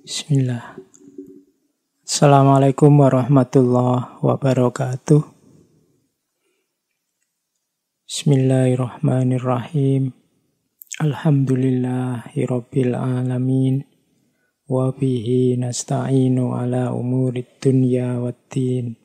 Bismillah. Assalamualaikum warahmatullahi wabarakatuh. Bismillahirrahmanirrahim. Alhamdulillahirabbil alamin. Wa bihi nasta'inu ala umurid dunya waddin.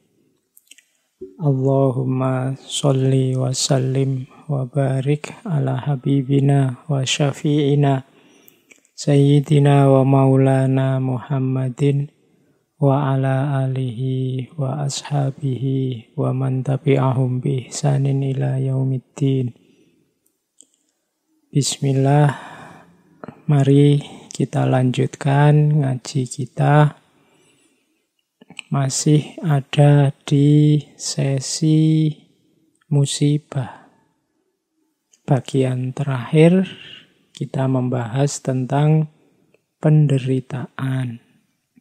Allahumma sholli wa sallim wa barik ala habibina wa syafi'ina Sayyidina wa maulana Muhammadin wa ala alihi wa ashabihi wa man tabi'ahum bi ihsanin ila yaumiddin. Bismillah, mari kita lanjutkan ngaji kita. Masih ada di sesi musibah. Bagian terakhir kita membahas tentang penderitaan.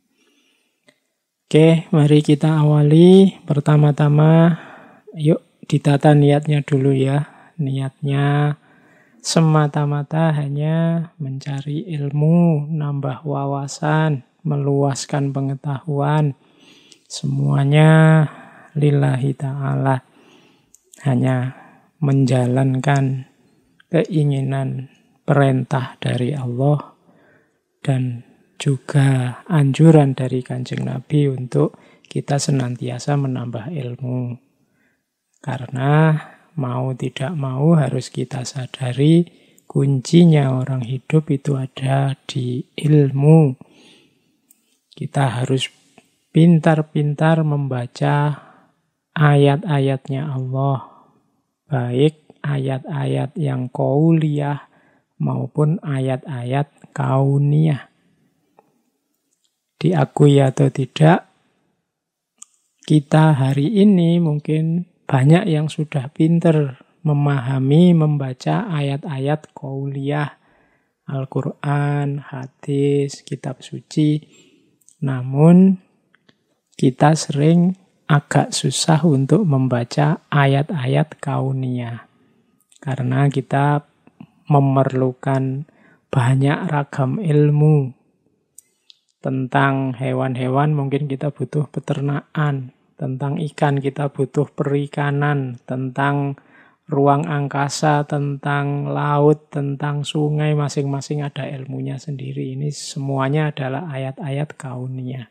Oke, mari kita awali. Pertama-tama, yuk ditata niatnya dulu ya. Niatnya semata-mata hanya mencari ilmu, nambah wawasan, meluaskan pengetahuan. Semuanya lillahi ta'ala. Hanya menjalankan keinginan perintah dari Allah dan juga anjuran dari Kanjeng Nabi untuk kita senantiasa menambah ilmu. Karena mau tidak mau harus kita sadari kuncinya orang hidup itu ada di ilmu. Kita harus pintar-pintar membaca ayat-ayatnya Allah, baik ayat-ayat yang qauliyah maupun ayat-ayat kauniyah. Diakui atau tidak, kita hari ini mungkin banyak yang sudah pinter memahami, membaca ayat-ayat qauliyah, Al-Quran, hadis, kitab suci. Namun, kita sering agak susah untuk membaca ayat-ayat kauniyah. Karena kita memerlukan banyak ragam ilmu. Tentang hewan-hewan mungkin kita butuh peternakan. Tentang ikan kita butuh perikanan. Tentang ruang angkasa, tentang laut, tentang sungai. Masing-masing ada ilmunya sendiri. Ini semuanya adalah ayat-ayat kauniyah.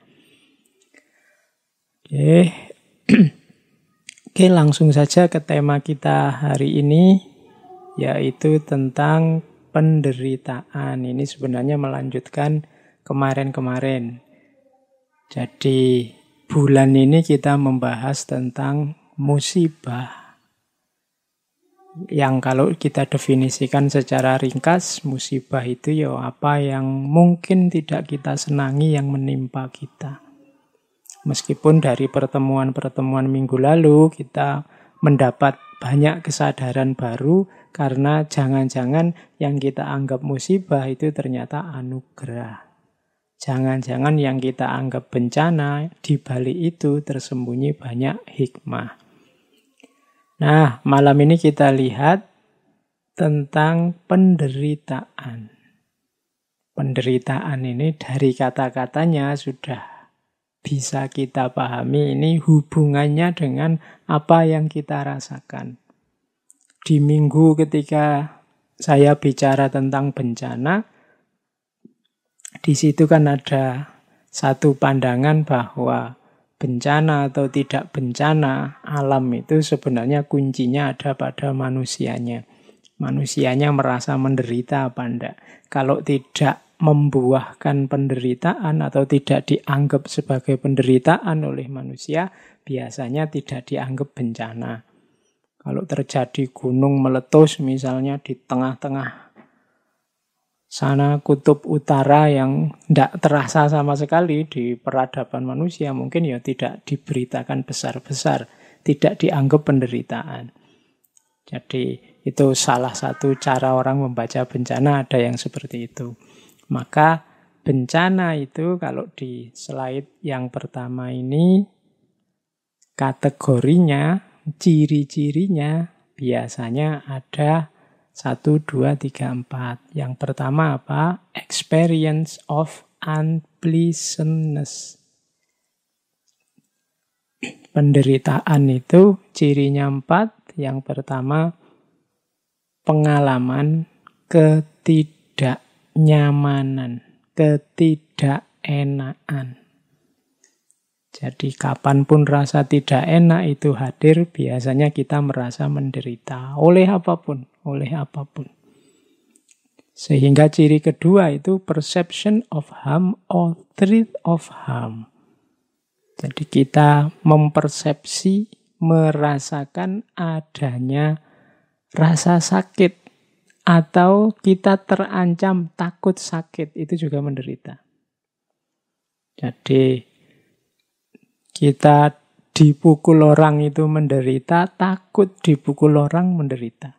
Oke, langsung saja ke tema kita hari ini, yaitu tentang penderitaan. Ini sebenarnya melanjutkan kemarin-kemarin. Jadi bulan ini kita membahas tentang musibah. Yang kalau kita definisikan secara ringkas, musibah itu ya apa yang mungkin tidak kita senangi yang menimpa kita. Meskipun dari pertemuan-pertemuan minggu lalu kita mendapat banyak kesadaran baru karena jangan-jangan yang kita anggap musibah itu ternyata anugerah. Jangan-jangan yang kita anggap bencana, di balik itu tersembunyi banyak hikmah. Nah, malam ini kita lihat tentang penderitaan. Penderitaan ini dari kata-katanya sudah bisa kita pahami, ini hubungannya dengan apa yang kita rasakan. Di minggu ketika saya bicara tentang bencana, di situ kan ada satu pandangan bahwa bencana atau tidak bencana, alam itu sebenarnya kuncinya ada pada manusianya. Manusianya merasa menderita apa enggak. Kalau tidak membuahkan penderitaan atau tidak dianggap sebagai penderitaan oleh manusia, biasanya tidak dianggap bencana. Kalau terjadi gunung meletus misalnya di tengah-tengah sana kutub utara yang tidak terasa sama sekali di peradaban manusia, mungkin ya tidak diberitakan besar-besar, tidak dianggap penderitaan. Jadi itu salah satu cara orang membaca bencana, ada yang seperti itu. Maka bencana itu kalau di slide yang pertama ini kategorinya, ciri-cirinya biasanya ada 1, 2, 3, 4. Yang pertama apa? Experience of unpleasantness. Penderitaan itu cirinya 4. Yang pertama, pengalaman ketidaknyamanan, ketidakenaan. Jadi kapanpun rasa tidak enak itu hadir, biasanya kita merasa menderita. Oleh apapun, oleh apapun. Sehingga ciri kedua itu perception of harm or threat of harm. Jadi kita mempersepsi, merasakan adanya rasa sakit. Atau kita terancam takut sakit, itu juga menderita. Jadi kita dipukul orang itu menderita, takut dipukul orang menderita.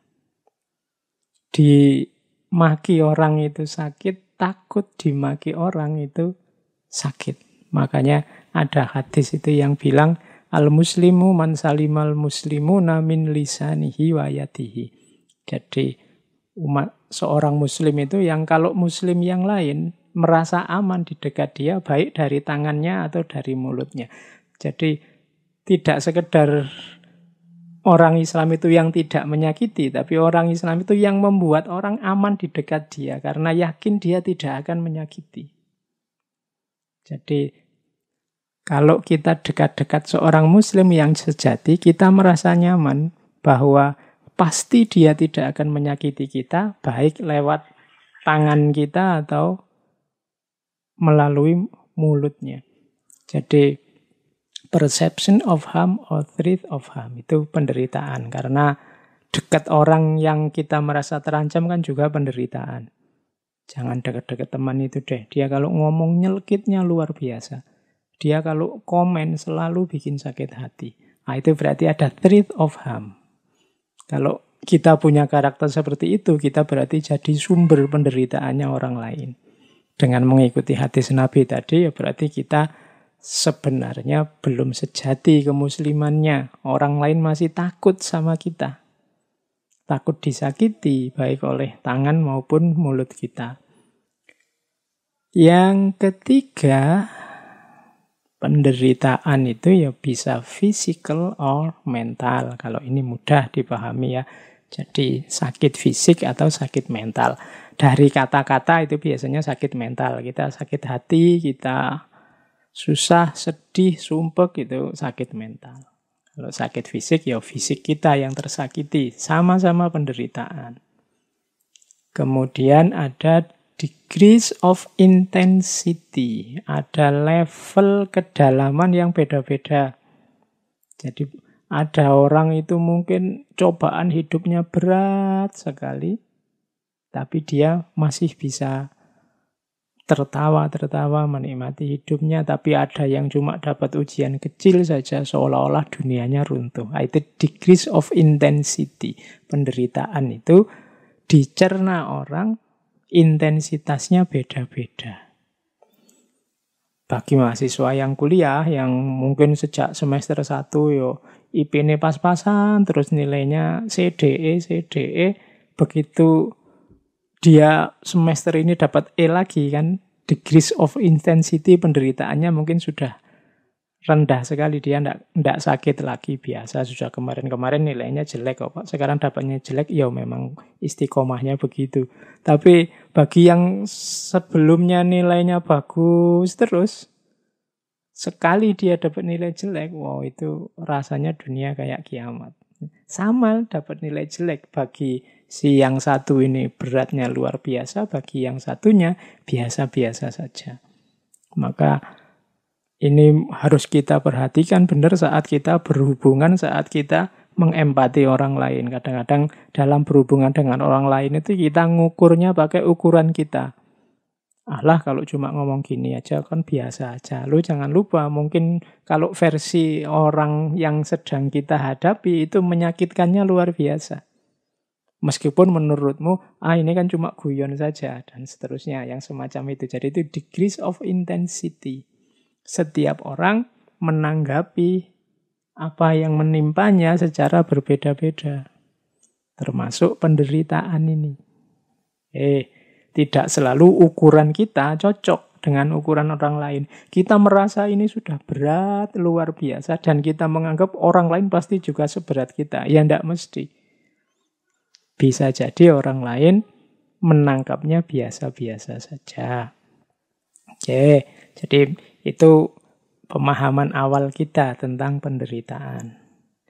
Dimaki orang itu sakit, takut dimaki orang itu sakit. Makanya ada hadis itu yang bilang, al-muslimu man salimal muslimuna min lisanihi wa yadihi. Jadi seorang muslim itu yang kalau muslim yang lain merasa aman di dekat dia, baik dari tangannya atau dari mulutnya. Jadi tidak sekedar orang Islam itu yang tidak menyakiti, tapi orang Islam itu yang membuat orang aman di dekat dia, karena yakin dia tidak akan menyakiti. Jadi kalau kita dekat-dekat seorang muslim yang sejati, kita merasa nyaman bahwa pasti dia tidak akan menyakiti kita, baik lewat tangan kita atau melalui mulutnya. Jadi perception of harm or threat of harm itu penderitaan. Karena dekat orang yang kita merasa terancam kan juga penderitaan. Jangan dekat-dekat teman itu deh. Dia kalau ngomong nyelkitnya luar biasa. Dia kalau komen selalu bikin sakit hati. Nah, itu berarti ada threat of harm. Kalau kita punya karakter seperti itu, kita berarti jadi sumber penderitaannya orang lain. Dengan mengikuti hadis Nabi tadi, ya berarti kita sebenarnya belum sejati kemuslimannya. Orang lain masih takut sama kita. Takut disakiti, baik oleh tangan maupun mulut kita. Yang ketiga, penderitaan itu ya bisa physical or mental. Kalau ini mudah dipahami ya. Jadi sakit fisik atau sakit mental. Dari kata-kata itu biasanya sakit mental. Kita sakit hati, kita susah, sedih, sumpek, itu sakit mental. Kalau sakit fisik, ya fisik kita yang tersakiti. Sama-sama penderitaan. Kemudian ada degrees of intensity. Ada level kedalaman yang beda-beda. Jadi ada orang itu mungkin cobaan hidupnya berat sekali. Tapi dia masih bisa tertawa menikmati hidupnya, tapi ada yang cuma dapat ujian kecil saja seolah-olah dunianya runtuh. Itu degrees of intensity. Penderitaan itu dicerna orang, intensitasnya beda-beda. Bagi mahasiswa yang kuliah, yang mungkin sejak semester 1 yo IP-nya pas-pasan, terus nilainya CDE, begitu dia semester ini dapat E lagi kan, degrees of intensity penderitaannya mungkin sudah rendah sekali. Dia enggak sakit lagi, biasa. Sudah kemarin-kemarin nilainya jelek kok. Sekarang dapatnya jelek, ya memang istiqomahnya begitu. Tapi bagi yang sebelumnya nilainya bagus terus, sekali dia dapat nilai jelek, wow itu rasanya dunia kayak kiamat. Sama dapat nilai jelek, bagi si yang satu ini beratnya luar biasa, bagi yang satunya biasa-biasa saja. Maka ini harus kita perhatikan benar saat kita berhubungan, saat kita mengempati orang lain. Kadang-kadang dalam berhubungan dengan orang lain itu kita ngukurnya pakai ukuran kita. Alah kalau cuma ngomong gini aja kan biasa aja. Lu jangan lupa mungkin kalau versi orang yang sedang kita hadapi itu menyakitkannya luar biasa. Meskipun menurutmu, ini kan cuma guyon saja dan seterusnya yang semacam itu. Jadi itu degrees of intensity. Setiap orang menanggapi apa yang menimpanya secara berbeda-beda. Termasuk penderitaan ini. Tidak selalu ukuran kita cocok dengan ukuran orang lain. Kita merasa ini sudah berat, luar biasa, dan kita menganggap orang lain pasti juga seberat kita. Ya tidak mesti. Bisa jadi orang lain menangkapnya biasa-biasa saja. Oke, jadi itu pemahaman awal kita tentang penderitaan.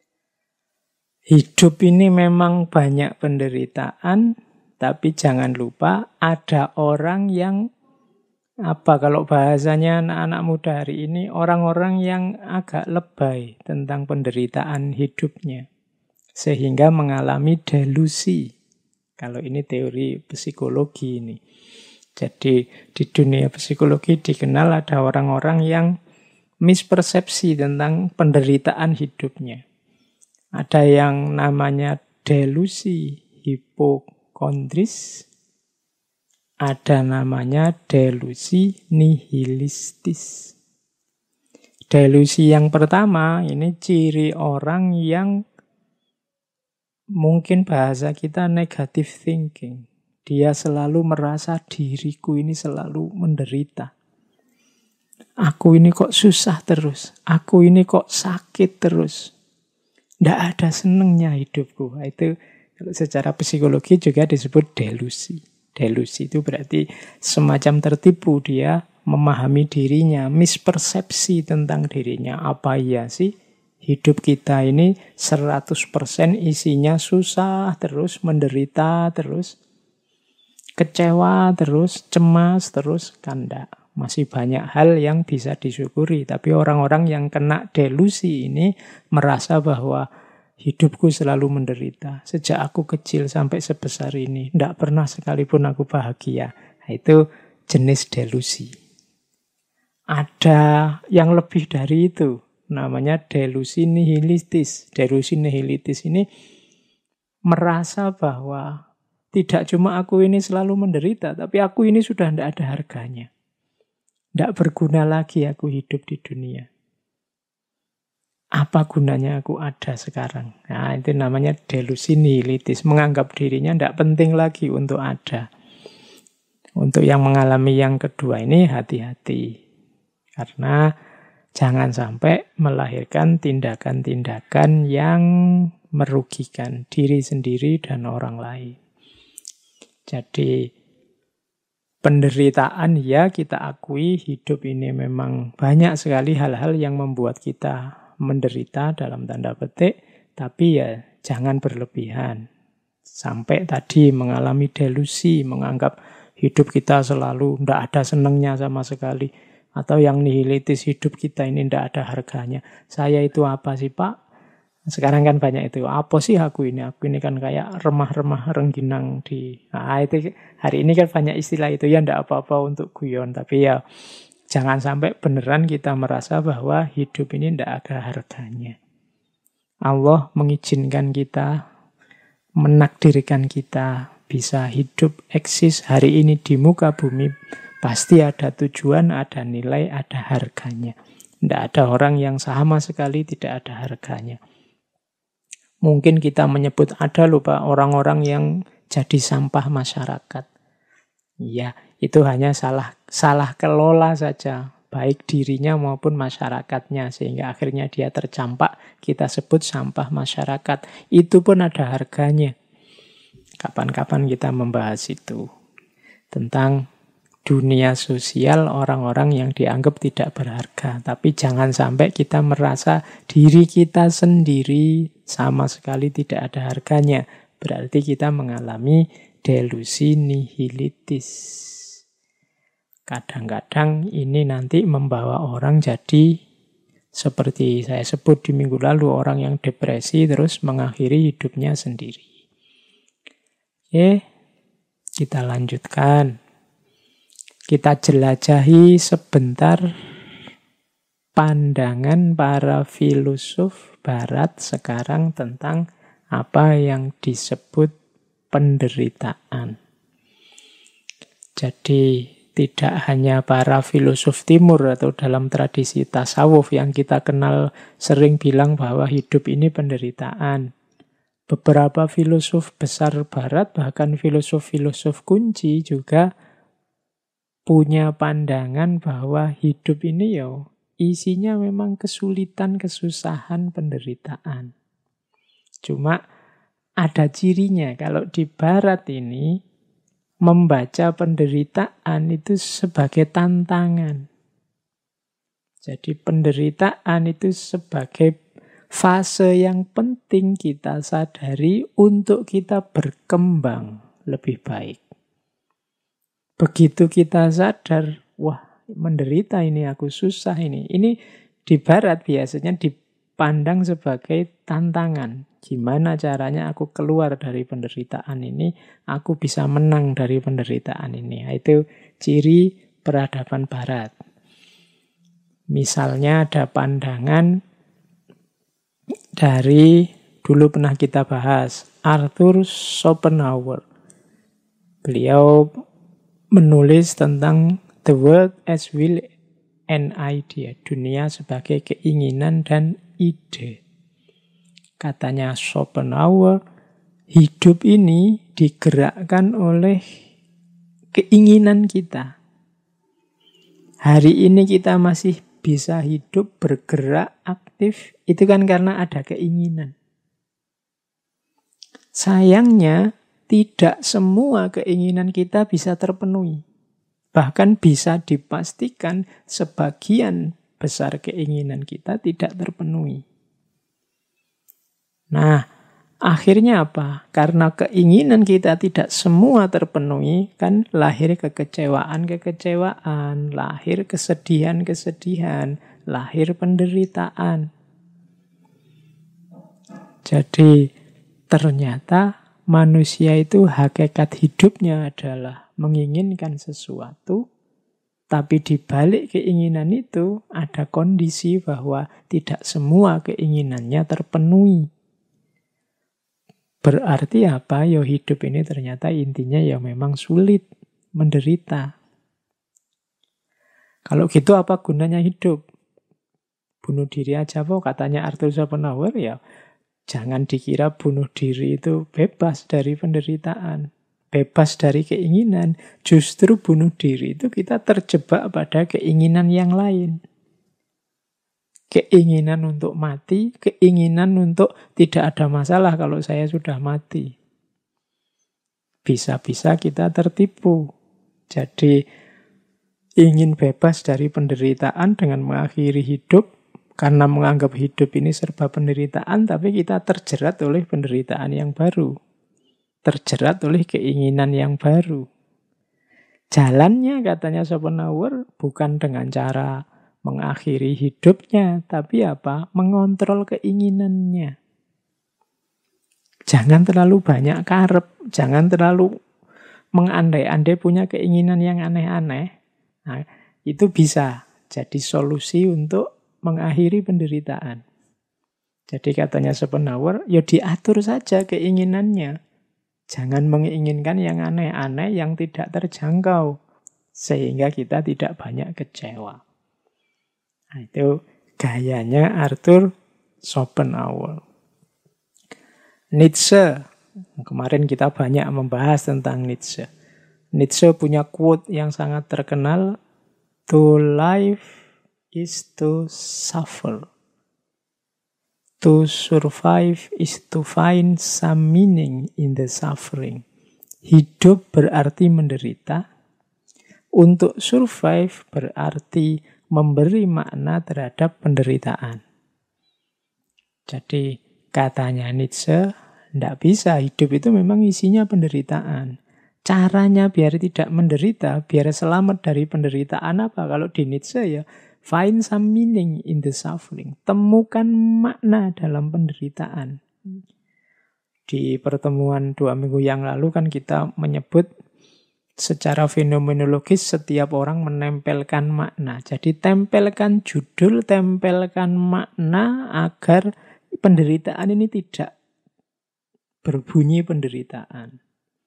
Hidup ini memang banyak penderitaan, tapi jangan lupa ada orang yang, kalau bahasanya anak-anak muda hari ini, orang-orang yang agak lebay tentang penderitaan hidupnya. Sehingga mengalami delusi. Kalau ini teori psikologi ini. Jadi di dunia psikologi dikenal ada orang-orang yang mispersepsi tentang penderitaan hidupnya. Ada yang namanya delusi hipokondris, ada namanya delusi nihilistis. Delusi yang pertama ini ciri orang yang mungkin bahasa kita negative thinking. Dia selalu merasa diriku ini selalu menderita. Aku ini kok susah terus. Aku ini kok sakit terus. Tidak ada senengnya hidupku. Itu kalau secara psikologi juga disebut delusi. Delusi itu berarti semacam tertipu, dia memahami dirinya, mispersepsi tentang dirinya. Apa iya sih? Hidup kita ini 100% isinya susah terus, menderita terus, kecewa terus, cemas terus, kan enggak. Masih banyak hal yang bisa disyukuri. Tapi orang-orang yang kena delusi ini merasa bahwa hidupku selalu menderita. Sejak aku kecil sampai sebesar ini, enggak pernah sekalipun aku bahagia. Nah, itu jenis delusi. Ada yang lebih dari itu. Namanya delusi nihilistis. Delusi nihilistis ini merasa bahwa tidak cuma aku ini selalu menderita, tapi aku ini sudah tidak ada harganya. Tidak berguna lagi aku hidup di dunia. Apa gunanya aku ada sekarang? Nah, itu namanya delusi nihilistis. Menganggap dirinya tidak penting lagi untuk ada. Untuk yang mengalami yang kedua ini hati-hati. Karena jangan sampai melahirkan tindakan-tindakan yang merugikan diri sendiri dan orang lain. Jadi penderitaan ya kita akui, hidup ini memang banyak sekali hal-hal yang membuat kita menderita dalam tanda petik, tapi ya jangan berlebihan. Sampai tadi mengalami delusi, menganggap hidup kita selalu tidak ada senangnya sama sekali. Atau yang nihilitis, hidup kita ini tidak ada harganya. Saya itu apa sih Pak? Sekarang kan banyak itu. Apa sih aku ini? Aku ini kan kayak remah-remah rengginang di... Nah, itu hari ini kan banyak istilah itu. Ya tidak apa-apa untuk guyon. Tapi ya jangan sampai beneran kita merasa bahwa hidup ini tidak ada harganya. Allah mengizinkan kita, menakdirkan kita bisa hidup, eksis hari ini di muka bumi. Pasti ada tujuan, ada nilai, ada harganya. Tidak ada orang yang sama sekali tidak ada harganya. Mungkin kita menyebut ada loh Pak, orang-orang yang jadi sampah masyarakat. Ya, itu hanya salah kelola saja, baik dirinya maupun masyarakatnya, sehingga akhirnya dia tercampak, kita sebut sampah masyarakat. Itu pun ada harganya. Kapan-kapan kita membahas itu. Tentang dunia sosial orang-orang yang dianggap tidak berharga. Tapi jangan sampai kita merasa diri kita sendiri sama sekali tidak ada harganya. Berarti kita mengalami delusi nihilitis. Kadang-kadang ini nanti membawa orang jadi seperti saya sebut di minggu lalu, orang yang depresi terus mengakhiri hidupnya sendiri. Oke, kita lanjutkan. Kita jelajahi sebentar pandangan para filosof Barat sekarang tentang apa yang disebut penderitaan. Jadi tidak hanya para filosof timur atau dalam tradisi tasawuf yang kita kenal sering bilang bahwa hidup ini penderitaan. Beberapa filosof besar Barat, bahkan filosof-filosof kunci juga punya pandangan bahwa hidup ini ya isinya memang kesulitan, kesusahan, penderitaan. Cuma ada cirinya. Kalau di barat ini, membaca penderitaan itu sebagai tantangan. Jadi penderitaan itu sebagai fase yang penting kita sadari untuk kita berkembang lebih baik. Begitu kita sadar, wah menderita ini, aku susah ini. Ini di barat biasanya dipandang sebagai tantangan. Gimana caranya aku keluar dari penderitaan ini, aku bisa menang dari penderitaan ini. Nah, itu ciri peradaban barat. Misalnya ada pandangan dari, dulu pernah kita bahas, Arthur Schopenhauer. Beliau menulis tentang the world as will and idea, dunia sebagai keinginan dan ide. Katanya Schopenhauer, hidup ini digerakkan oleh keinginan kita. Hari ini kita masih bisa hidup, bergerak, aktif, itu kan karena ada keinginan. Sayangnya, tidak semua keinginan kita bisa terpenuhi. Bahkan bisa dipastikan sebagian besar keinginan kita tidak terpenuhi. Nah, akhirnya apa? Karena keinginan kita tidak semua terpenuhi, kan lahir kekecewaan-kekecewaan, lahir kesedihan-kesedihan, lahir penderitaan. Jadi, ternyata manusia itu hakikat hidupnya adalah menginginkan sesuatu, tapi di balik keinginan itu ada kondisi bahwa tidak semua keinginannya terpenuhi. Berarti apa? Ya hidup ini ternyata intinya ya memang sulit, menderita. Kalau gitu apa gunanya hidup? Bunuh diri aja kok, katanya Arthur Schopenhauer, ya jangan dikira bunuh diri itu bebas dari penderitaan, bebas dari keinginan. Justru bunuh diri itu kita terjebak pada keinginan yang lain. Keinginan untuk mati, keinginan untuk tidak ada masalah kalau saya sudah mati. Bisa-bisa kita tertipu. Jadi ingin bebas dari penderitaan dengan mengakhiri hidup, karena menganggap hidup ini serba penderitaan, tapi kita terjerat oleh penderitaan yang baru. Terjerat oleh keinginan yang baru. Jalannya, katanya Schopenhauer, bukan dengan cara mengakhiri hidupnya, tapi apa? Mengontrol keinginannya. Jangan terlalu banyak karep, jangan terlalu mengandai-andai punya keinginan yang aneh-aneh. Nah, itu bisa jadi solusi untuk mengakhiri penderitaan. Jadi katanya Schopenhauer, ya diatur saja keinginannya. Jangan menginginkan yang aneh-aneh, yang tidak terjangkau, sehingga kita tidak banyak kecewa. Nah, itu gayanya Arthur Schopenhauer. Nietzsche, kemarin kita banyak membahas tentang Nietzsche. Nietzsche punya quote yang sangat terkenal, "To live is to suffer. To survive is to find some meaning in the suffering." Hidup berarti menderita. Untuk survive berarti memberi makna terhadap penderitaan. Jadi katanya Nietzsche, tidak bisa, hidup itu memang isinya penderitaan. Caranya biar tidak menderita, biar selamat dari penderitaan apa? Kalau di Nietzsche ya, find some meaning in the suffering. Temukan makna dalam penderitaan. Di pertemuan 2 minggu yang lalu kan kita menyebut secara fenomenologis setiap orang menempelkan makna. Jadi tempelkan judul, tempelkan makna agar penderitaan ini tidak berbunyi penderitaan.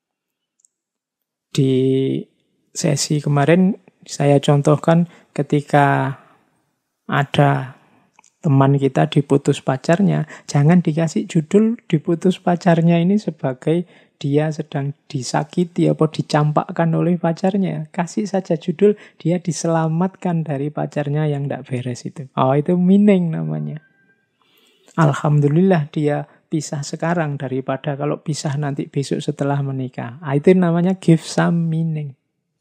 Di sesi kemarin saya contohkan ketika ada teman kita diputus pacarnya, jangan dikasih judul diputus pacarnya ini sebagai dia sedang disakiti atau dicampakkan oleh pacarnya. Kasih saja judul, dia diselamatkan dari pacarnya yang tidak beres itu. Oh, itu meaning namanya. Alhamdulillah dia pisah sekarang daripada kalau pisah nanti besok setelah menikah. Itu namanya give some meaning.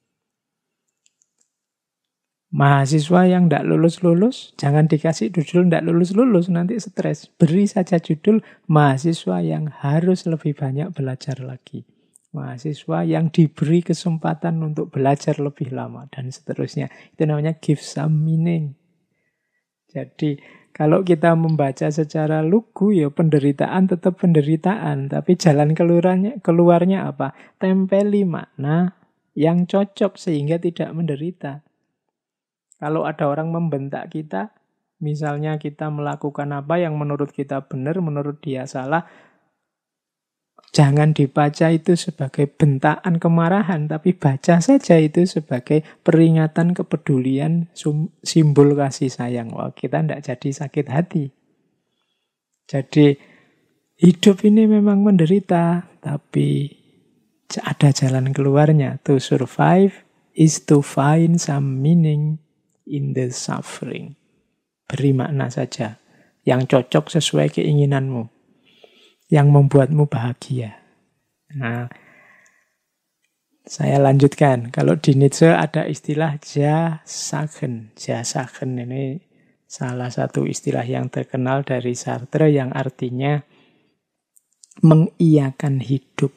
Mahasiswa yang tidak lulus-lulus, jangan dikasih judul tidak lulus-lulus, nanti stres. Beri saja judul mahasiswa yang harus lebih banyak belajar lagi. Mahasiswa yang diberi kesempatan untuk belajar lebih lama, dan seterusnya. Itu namanya give some meaning. Jadi, kalau kita membaca secara lugu, ya penderitaan tetap penderitaan. Tapi jalan keluarnya apa? Tempeli makna yang cocok sehingga tidak menderita. Kalau ada orang membentak kita, misalnya kita melakukan apa yang menurut kita benar, menurut dia salah, jangan dibaca itu sebagai bentaan kemarahan, tapi baca saja itu sebagai peringatan kepedulian, simbol kasih sayang. Wah, kita tidak jadi sakit hati. Jadi, hidup ini memang menderita, tapi ada jalan keluarnya. To survive is to find some meaning in the suffering. Beri makna saja yang cocok sesuai keinginanmu, yang membuatmu bahagia. Nah, saya lanjutkan. Kalau di Nietzsche ada istilah Ja-Sagen. Ja-Sagen ini salah satu istilah yang terkenal dari Sartre yang artinya mengiyakan hidup.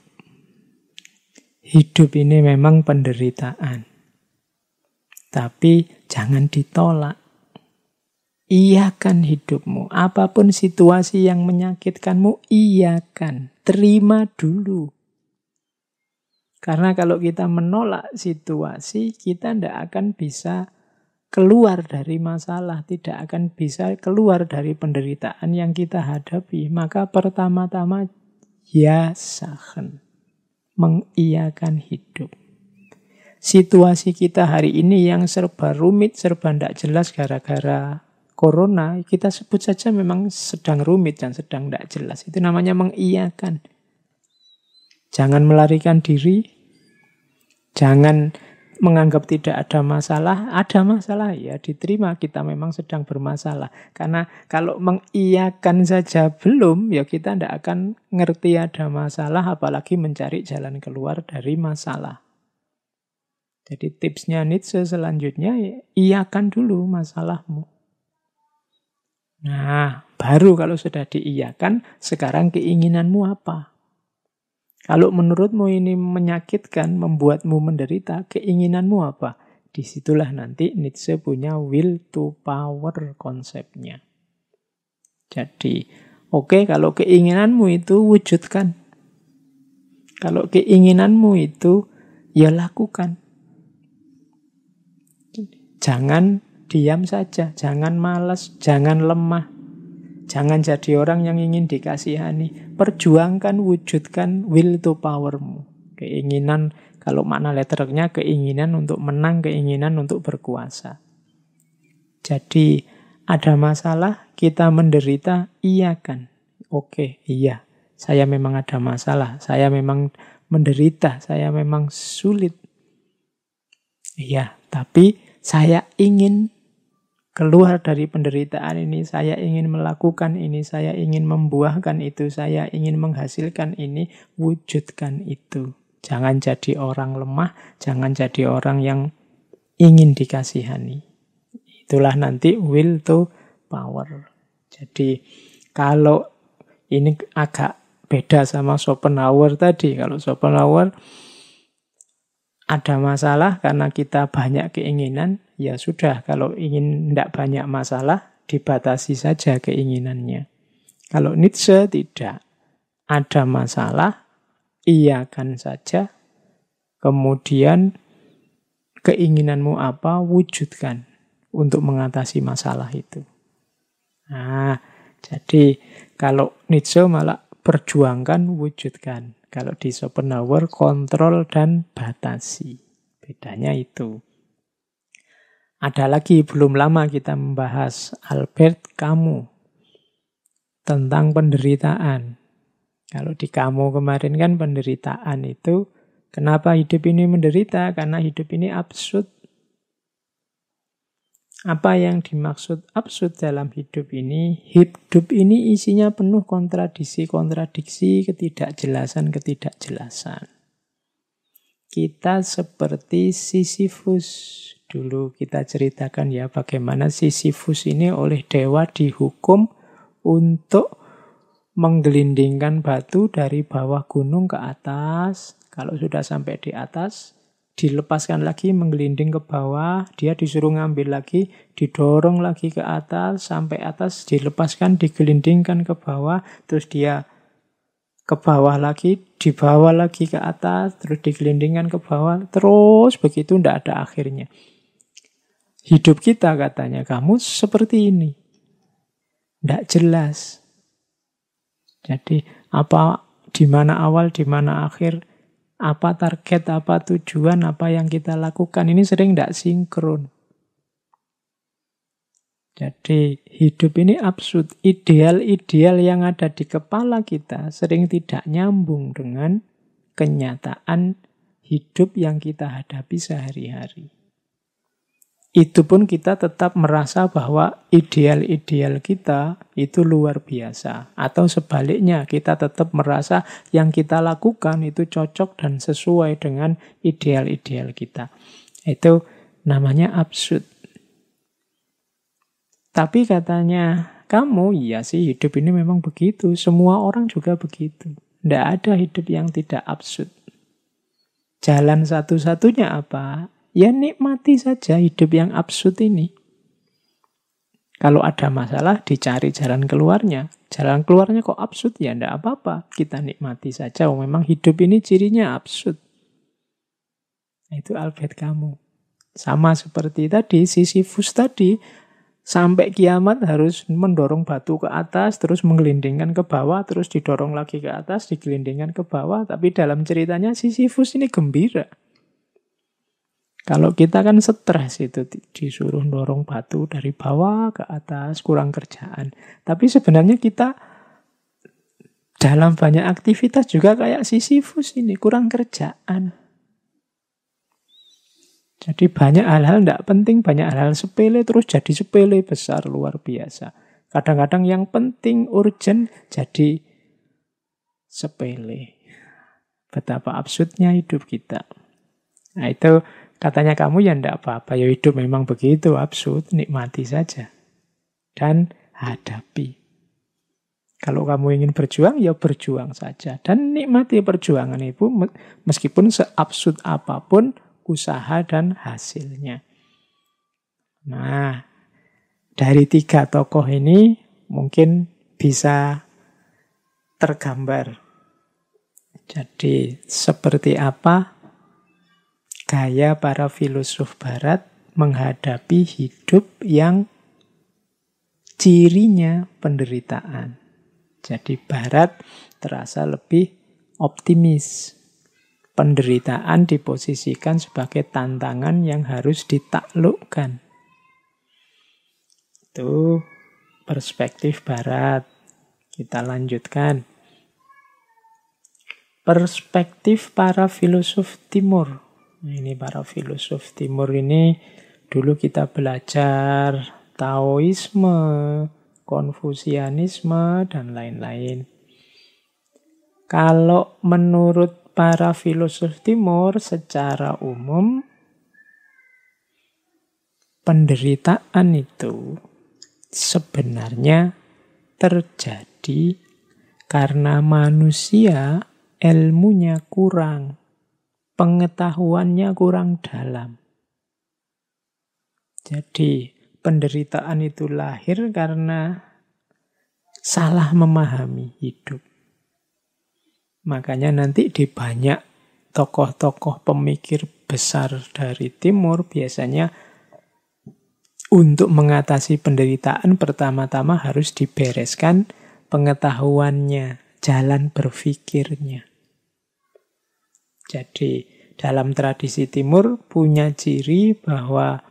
Hidup ini memang penderitaan. Tapi jangan ditolak. Iyakan hidupmu. Apapun situasi yang menyakitkanmu, iyakan. Terima dulu. Karena kalau kita menolak situasi, kita tidak akan bisa keluar dari masalah. Tidak akan bisa keluar dari penderitaan yang kita hadapi. Maka pertama-tama, ya sahen. Mengiyakan hidup. Situasi kita hari ini yang serba rumit, serba tidak jelas gara-gara corona, kita sebut saja memang sedang rumit dan sedang tidak jelas. Itu namanya mengiyakan. Jangan melarikan diri, jangan menganggap tidak ada masalah. Ada masalah, ya diterima, kita memang sedang bermasalah. Karena kalau mengiyakan saja belum, ya kita tidak akan ngerti ada masalah, apalagi mencari jalan keluar dari masalah. Jadi tipsnya Nietzsche selanjutnya, iyakan dulu masalahmu. Nah, baru kalau sudah diiyakan, sekarang keinginanmu apa? Kalau menurutmu ini menyakitkan, membuatmu menderita, keinginanmu apa? Disitulah nanti Nietzsche punya will to power konsepnya. Jadi, oke, kalau keinginanmu itu wujudkan. Kalau keinginanmu itu, ya lakukan. Jangan diam saja, jangan malas, jangan lemah. Jangan jadi orang yang ingin dikasihani. Perjuangkan, wujudkan will to powermu. Keinginan, kalau makna letternya keinginan untuk menang, keinginan untuk berkuasa. Jadi ada masalah, kita menderita, iyakan. Oke, iya, saya memang ada masalah, saya memang menderita, saya memang sulit. Iya, tapi saya ingin keluar dari penderitaan ini, saya ingin melakukan ini, saya ingin membuahkan itu, saya ingin menghasilkan ini, wujudkan itu. Jangan jadi orang lemah, jangan jadi orang yang ingin dikasihani. Itulah nanti will to power. Jadi kalau ini agak beda sama Schopenhauer tadi. Kalau Schopenhauer ada masalah karena kita banyak keinginan, ya sudah, kalau ingin tidak banyak masalah, dibatasi saja keinginannya. Kalau Nietzsche tidak. Ada masalah, iyakan saja, kemudian keinginanmu apa, wujudkan untuk mengatasi masalah itu. Nah, jadi kalau Nietzsche malah perjuangkan, wujudkan. Kalau di Schopenhauer, kontrol dan batasi. Bedanya itu. Ada lagi, belum lama kita membahas Albert Camus tentang penderitaan. Kalau di kamu kemarin kan penderitaan itu, kenapa hidup ini menderita? Karena hidup ini absurd. Apa yang dimaksud absurd dalam hidup ini? Hidup ini isinya penuh kontradiksi-kontradiksi, ketidakjelasan-ketidakjelasan. Kita seperti Sisyphus. Dulu kita ceritakan ya bagaimana Sisyphus ini oleh dewa dihukum untuk menggelindingkan batu dari bawah gunung ke atas. Kalau sudah sampai di atas, dilepaskan lagi, menggelinding ke bawah, dia disuruh ngambil lagi, didorong lagi ke atas, sampai atas, dilepaskan, digelindingkan ke bawah, terus dia ke bawah lagi, dibawa lagi ke atas, terus digelindingkan ke bawah, terus begitu, tidak ada akhirnya. Hidup kita katanya, kamu seperti ini. Tidak jelas. Jadi apa, di mana awal, di mana akhir, apa target, apa tujuan, apa yang kita lakukan, ini sering tidak sinkron. Jadi hidup ini absurd. Ideal-ideal yang ada di kepala kita sering tidak nyambung dengan kenyataan hidup yang kita hadapi sehari-hari. Itu pun kita tetap merasa bahwa ideal-ideal kita itu luar biasa. Atau sebaliknya, kita tetap merasa yang kita lakukan itu cocok dan sesuai dengan ideal-ideal kita. Itu namanya absurd. Tapi katanya, kamu, iya sih hidup ini memang begitu. Semua orang juga begitu. Tidak ada hidup yang tidak absurd. Jalan satu-satunya apa? Ya nikmati saja hidup yang absurd ini. Kalau ada masalah, dicari jalan keluarnya. Jalan keluarnya kok absurd? Ya tidak apa-apa. Kita nikmati saja. Memang hidup ini cirinya absurd. Itu Albert Camus. Sama seperti tadi, Sisyphus tadi. Sampai kiamat harus mendorong batu ke atas, terus menggelindingkan ke bawah, terus didorong lagi ke atas, digelindingkan ke bawah. Tapi dalam ceritanya Sisyphus ini gembira. Kalau kita kan stres itu, disuruh dorong batu dari bawah ke atas, kurang kerjaan. Tapi sebenarnya kita dalam banyak aktivitas juga kayak Sisyphus ini, kurang kerjaan. Jadi banyak hal-hal tidak penting, banyak hal-hal sepele, terus jadi sepele besar, luar biasa. Kadang-kadang yang penting, urgent, jadi sepele. Betapa absurdnya hidup kita. Nah itu katanya kamu ya tidak apa-apa, ya hidup memang begitu, absurd, nikmati saja. Dan hadapi. Kalau kamu ingin berjuang, ya berjuang saja. Dan nikmati perjuangan itu, meskipun seabsurd apapun, usaha dan hasilnya. Nah, dari 3 tokoh ini mungkin bisa tergambar. Jadi, seperti apa gaya para filosof barat menghadapi hidup yang cirinya penderitaan. Jadi barat terasa lebih optimis. Penderitaan diposisikan sebagai tantangan yang harus ditaklukkan. Itu perspektif barat. Kita lanjutkan. Perspektif para filosof timur. Nah, ini para filosof timur ini dulu kita belajar Taoisme, Konfusianisme, dan lain-lain. Kalau menurut para filosof timur secara umum, penderitaan itu sebenarnya terjadi karena manusia ilmunya kurang, pengetahuannya kurang dalam. Jadi penderitaan itu lahir karena salah memahami hidup. Makanya nanti di banyak tokoh-tokoh pemikir besar dari timur biasanya untuk mengatasi penderitaan pertama-tama harus dibereskan pengetahuannya, jalan berpikirnya. Jadi dalam tradisi timur punya ciri bahwa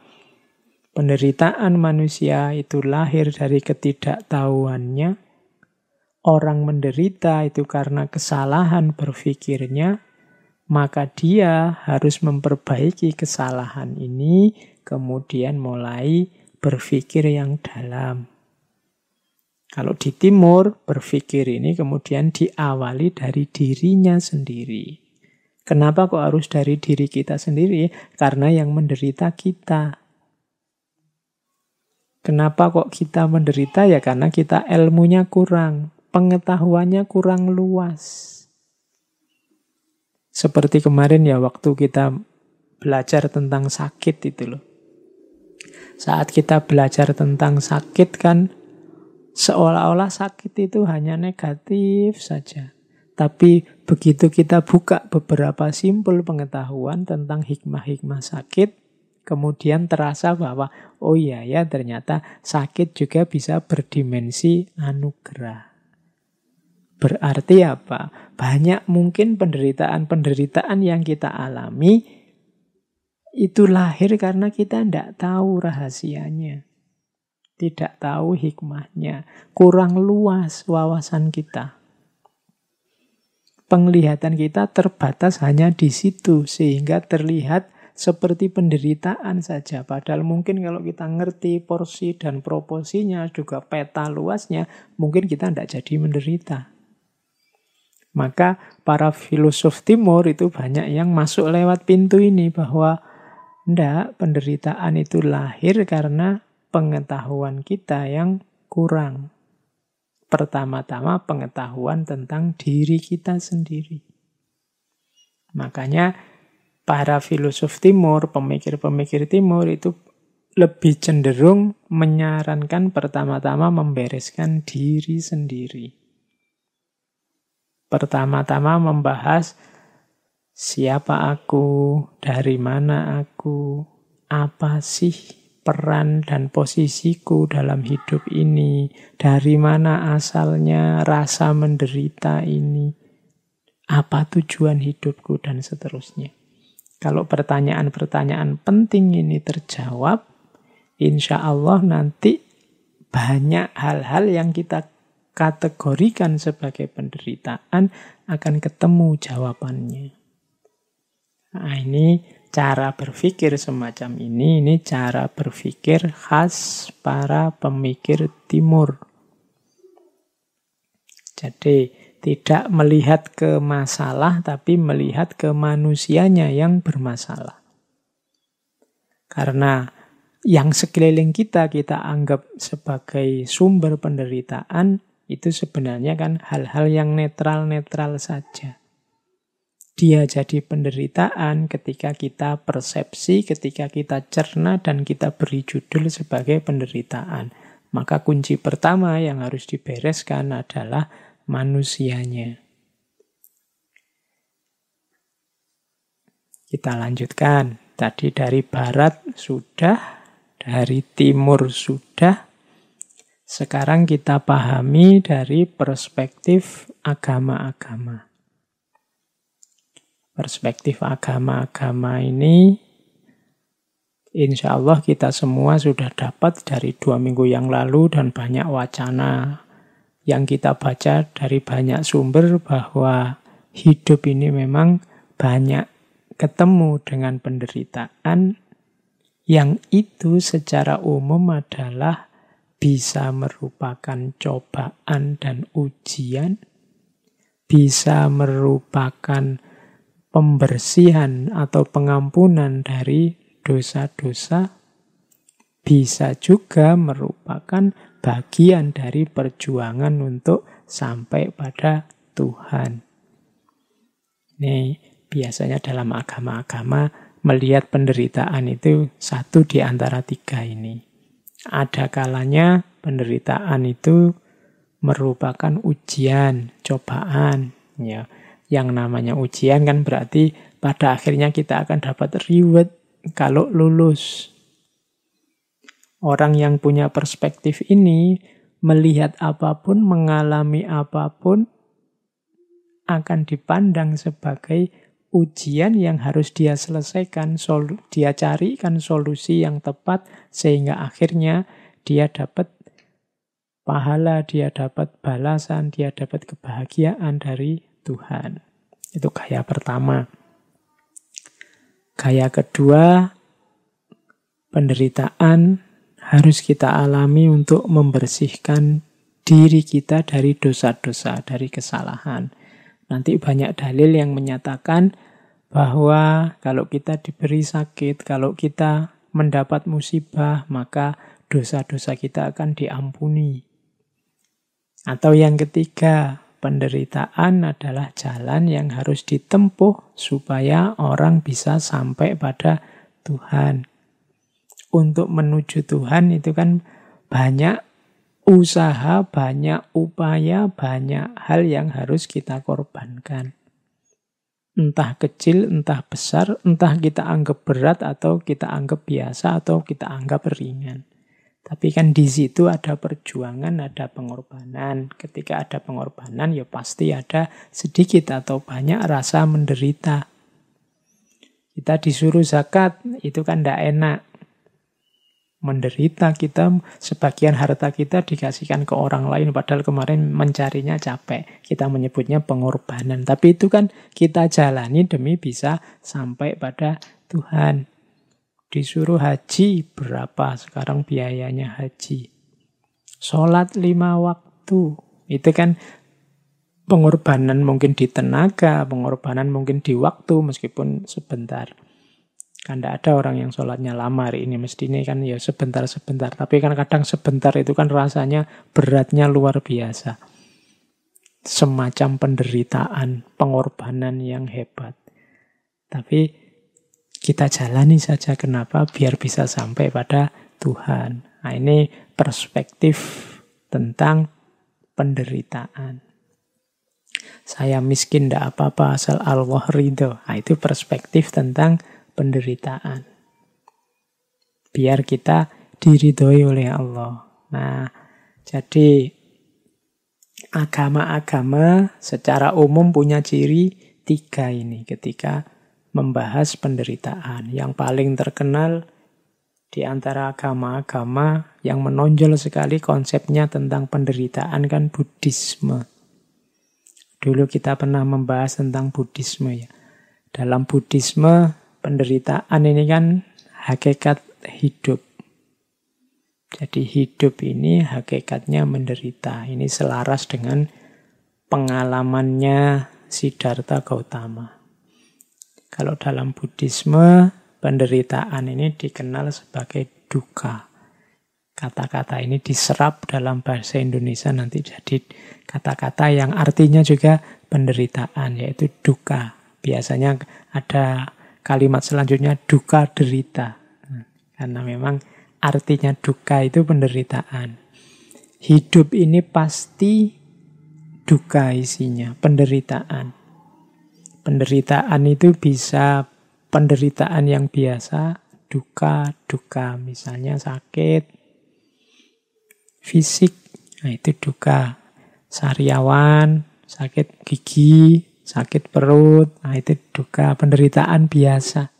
penderitaan manusia itu lahir dari ketidaktahuannya, orang menderita itu karena kesalahan berpikirnya, maka dia harus memperbaiki kesalahan ini, kemudian mulai berpikir yang dalam. Kalau di timur, berpikir ini kemudian diawali dari dirinya sendiri. Kenapa kok harus dari diri kita sendiri? Karena yang menderita kita. Kenapa kok kita menderita? Ya karena kita ilmunya kurang, pengetahuannya kurang luas. Seperti kemarin ya waktu kita belajar tentang sakit itu loh. Saat kita belajar tentang sakit kan seolah-olah sakit itu hanya negatif saja. Tapi begitu kita buka beberapa simpul pengetahuan tentang hikmah-hikmah sakit, kemudian terasa bahwa oh iya ya ternyata sakit juga bisa berdimensi anugerah. Berarti apa? Banyak mungkin penderitaan-penderitaan yang kita alami itu lahir karena kita tidak tahu rahasianya. Tidak tahu hikmahnya. Kurang luas wawasan kita. Penglihatan kita terbatas hanya di situ, sehingga terlihat seperti penderitaan saja. Padahal mungkin kalau kita ngerti porsi dan proporsinya, juga peta luasnya, mungkin kita tidak jadi menderita. Maka para filosof timur itu banyak yang masuk lewat pintu ini, bahwa tidak, penderitaan itu lahir karena pengetahuan kita yang kurang. Pertama-tama pengetahuan tentang diri kita sendiri. Makanya para filosof timur, pemikir-pemikir timur itu lebih cenderung menyarankan pertama-tama membereskan diri sendiri. Pertama-tama membahas siapa aku, dari mana aku, apa sih peran dan posisiku dalam hidup ini, dari mana asalnya rasa menderita ini, apa tujuan hidupku, dan seterusnya. Kalau pertanyaan-pertanyaan penting ini terjawab, insya Allah nanti banyak hal-hal yang kita kategorikan sebagai penderitaan akan ketemu jawabannya. Nah, ini cara berpikir semacam ini cara berpikir khas para pemikir timur. Jadi tidak melihat ke masalah, tapi melihat ke manusianya yang bermasalah. Karena yang sekeliling kita anggap sebagai sumber penderitaan, itu sebenarnya kan hal-hal yang netral-netral saja. Dia jadi penderitaan ketika kita persepsi, ketika kita cerna, dan kita beri judul sebagai penderitaan. Maka kunci pertama yang harus dibereskan adalah manusianya. Kita lanjutkan. Tadi dari barat sudah, dari timur sudah. Sekarang kita pahami dari perspektif agama-agama. Perspektif agama-agama ini insya Allah kita semua sudah dapat dari 2 minggu yang lalu, dan banyak wacana yang kita baca dari banyak sumber bahwa hidup ini memang banyak ketemu dengan penderitaan yang itu secara umum adalah bisa merupakan cobaan dan ujian, bisa merupakan pembersihan atau pengampunan dari dosa-dosa, bisa juga merupakan bagian dari perjuangan untuk sampai pada Tuhan. Ini biasanya dalam agama-agama melihat penderitaan itu satu di antara 3 ini. Ada kalanya penderitaan itu merupakan ujian, cobaan, ya. Yang namanya ujian kan berarti pada akhirnya kita akan dapat reward kalau lulus. Orang yang punya perspektif ini, melihat apapun, mengalami apapun, akan dipandang sebagai ujian yang harus dia selesaikan, dia carikan solusi yang tepat, sehingga akhirnya dia dapat pahala, dia dapat balasan, dia dapat kebahagiaan dari Tuhan. Itu gaya pertama. Gaya kedua, penderitaan harus kita alami untuk membersihkan diri kita dari dosa-dosa, dari kesalahan. Nanti banyak dalil yang menyatakan bahwa kalau kita diberi sakit, kalau kita mendapat musibah, maka dosa-dosa kita akan diampuni. Atau yang ketiga, penderitaan adalah jalan yang harus ditempuh supaya orang bisa sampai pada Tuhan. Untuk menuju Tuhan itu kan banyak usaha, banyak upaya, banyak hal yang harus kita korbankan. Entah kecil, entah besar, entah kita anggap berat atau kita anggap biasa atau kita anggap ringan. Tapi kan di situ ada perjuangan, ada pengorbanan. Ketika ada pengorbanan, ya pasti ada sedikit atau banyak rasa menderita. Kita disuruh zakat, itu kan tidak enak. Menderita kita, sebagian harta kita dikasihkan ke orang lain, padahal kemarin mencarinya capek. Kita menyebutnya pengorbanan. Tapi itu kan kita jalani demi bisa sampai pada Tuhan. Disuruh haji, berapa sekarang biayanya haji? Sholat 5 waktu, itu kan pengorbanan mungkin di tenaga, pengorbanan mungkin di waktu, meskipun sebentar. Kan tidak ada orang yang sholatnya lama hari ini, mestinya kan ya sebentar-sebentar. Tapi kan kadang sebentar itu kan rasanya beratnya luar biasa. Semacam penderitaan, pengorbanan yang hebat. Tapi kita jalani saja, kenapa? Biar bisa sampai pada Tuhan. Nah, ini perspektif tentang penderitaan. Saya miskin tidak apa-apa asal Allah ridho. Nah, itu perspektif tentang penderitaan. Biar kita diridhoi oleh Allah. Nah, jadi agama-agama secara umum punya ciri 3 ini ketika membahas penderitaan. Yang paling terkenal di antara agama-agama yang menonjol sekali konsepnya tentang penderitaan kan Buddhisme. Dulu kita pernah membahas tentang Buddhisme ya. Dalam Buddhisme, penderitaan ini kan hakikat hidup. Jadi hidup ini hakikatnya menderita. Ini selaras dengan pengalamannya Siddhartha Gautama. Kalau dalam Buddhisme, penderitaan ini dikenal sebagai dukkha. Kata-kata ini diserap dalam bahasa Indonesia nanti jadi kata-kata yang artinya juga penderitaan, yaitu dukkha. Biasanya ada kalimat selanjutnya dukkha derita. Karena memang artinya dukkha itu penderitaan. Hidup ini pasti dukkha isinya, penderitaan. Penderitaan itu bisa penderitaan yang biasa, dukkha, misalnya sakit fisik, nah itu dukkha. Sariawan, sakit gigi, sakit perut, nah itu dukkha, penderitaan biasa.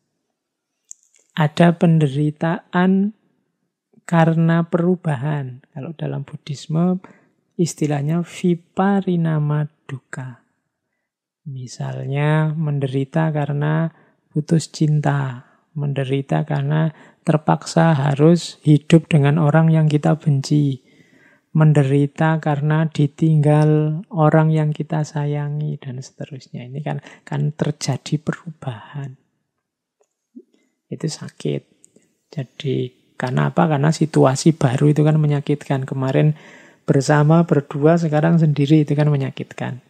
Ada penderitaan karena perubahan. Kalau dalam Buddhisme istilahnya viparinama dukkha. Misalnya menderita karena putus cinta, menderita karena terpaksa harus hidup dengan orang yang kita benci, menderita karena ditinggal orang yang kita sayangi, dan seterusnya. Ini kan terjadi perubahan. Itu sakit. Jadi karena apa? Karena situasi baru itu kan menyakitkan. Kemarin bersama, berdua, sekarang sendiri, itu kan menyakitkan.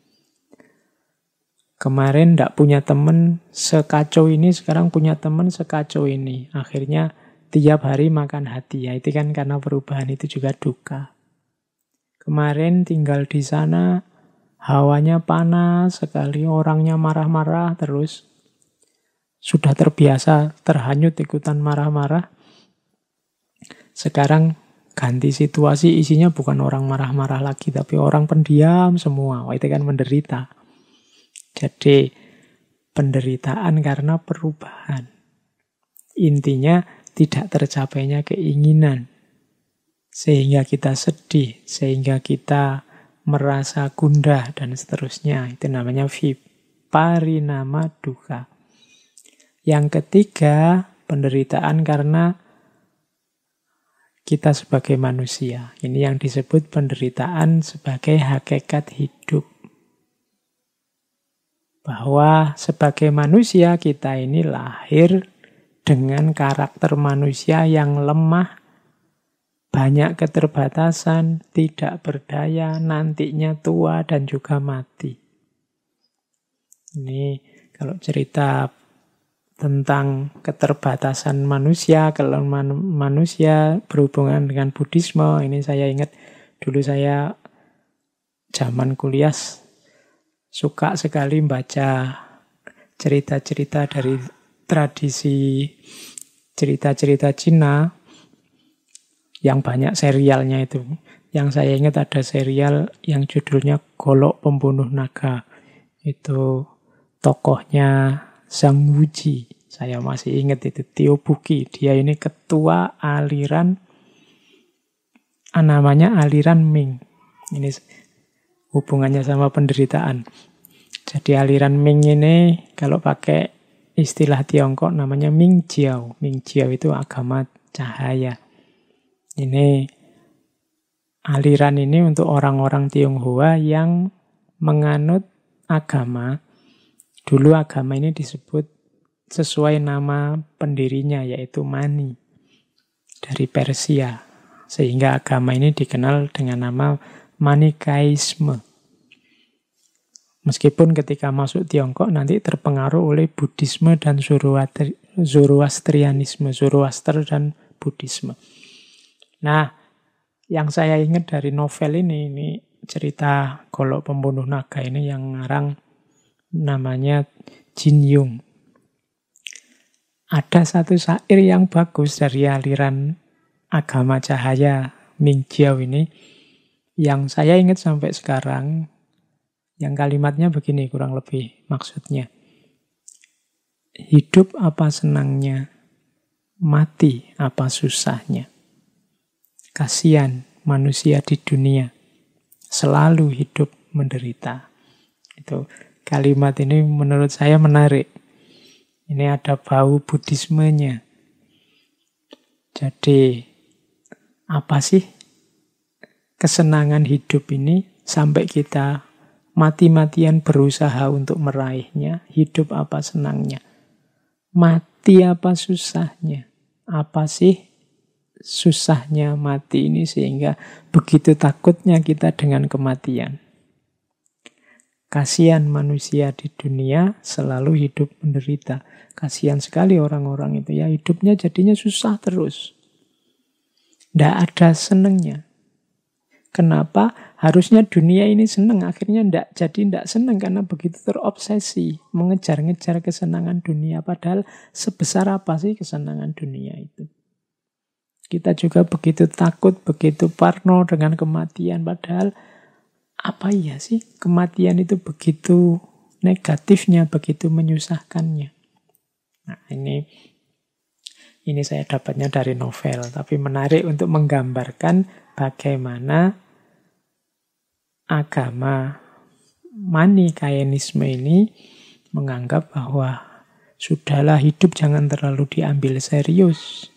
Kemarin tidak punya teman sekacau ini, sekarang punya teman sekacau ini. Akhirnya tiap hari makan hati. Ya, itu kan karena perubahan, itu juga dukkha. Kemarin tinggal di sana, hawanya panas sekali, orangnya marah-marah terus. Sudah terbiasa terhanyut ikutan marah-marah. Sekarang ganti situasi, isinya bukan orang marah-marah lagi, tapi orang pendiam semua. Wah, itu kan menderita. Jadi penderitaan karena perubahan. Intinya tidak tercapainya keinginan. sehingga kita sedih, sehingga kita merasa gundah, dan seterusnya. Itu namanya viparinama dukkha. Yang ketiga, penderitaan karena kita sebagai manusia. Ini yang disebut penderitaan sebagai hakikat hidup. Bahwa sebagai manusia kita ini lahir dengan karakter manusia yang lemah, banyak keterbatasan, tidak berdaya, nantinya tua dan juga mati. Ini kalau cerita tentang keterbatasan manusia, kalau manusia berhubungan dengan Buddhisme, ini saya ingat dulu saya zaman kuliah suka sekali baca cerita-cerita dari tradisi cerita-cerita Cina yang banyak serialnya itu. Yang saya ingat ada serial yang judulnya Golok Pembunuh Naga. Itu tokohnya Zhang Wuji, saya masih ingat itu, Tio Buki. Dia ini ketua aliran, namanya aliran Ming. Ini hubungannya sama penderitaan. Jadi aliran Ming ini kalau pakai istilah Tiongkok namanya Ming Jiao. Ming Jiao itu agama cahaya. Ini aliran ini untuk orang-orang Tionghoa yang menganut agama. Dulu agama ini disebut sesuai nama pendirinya, yaitu Mani, dari Persia. Sehingga agama ini dikenal dengan nama Manikaisme. Meskipun ketika masuk Tiongkok nanti terpengaruh oleh Buddhisme dan Zoroastrianisme, Zoroaster dan Buddhisme. Nah, yang saya ingat dari novel ini cerita Golok Pembunuh Naga ini yang ngarang namanya Jin Yung. Ada satu syair yang bagus dari aliran agama cahaya Ming Jiao ini, yang saya ingat sampai sekarang, yang kalimatnya begini kurang lebih maksudnya. Hidup apa senangnya, mati apa susahnya. Kasihan manusia di dunia, selalu hidup menderita. Itu kalimat ini menurut saya menarik. Ini ada bau Buddhismenya. Jadi, apa sih kesenangan hidup ini sampai kita mati-matian berusaha untuk meraihnya? Hidup apa senangnya? Mati apa susahnya? Apa sih susahnya mati ini sehingga begitu takutnya kita dengan kematian? Kasihan manusia di dunia selalu hidup menderita. Kasihan sekali orang-orang itu ya, hidupnya jadinya susah terus. Tidak ada senengnya. Kenapa? Harusnya dunia ini seneng, akhirnya tidak seneng karena begitu terobsesi mengejar-ngejar kesenangan dunia. Padahal sebesar apa sih kesenangan dunia itu? Kita juga begitu takut, begitu parno dengan kematian. Padahal apa iya sih kematian itu begitu negatifnya, begitu menyusahkannya. Nah, ini saya dapatnya dari novel, tapi menarik untuk menggambarkan bagaimana agama Manikaisme ini menganggap bahwa sudahlah hidup jangan terlalu diambil serius.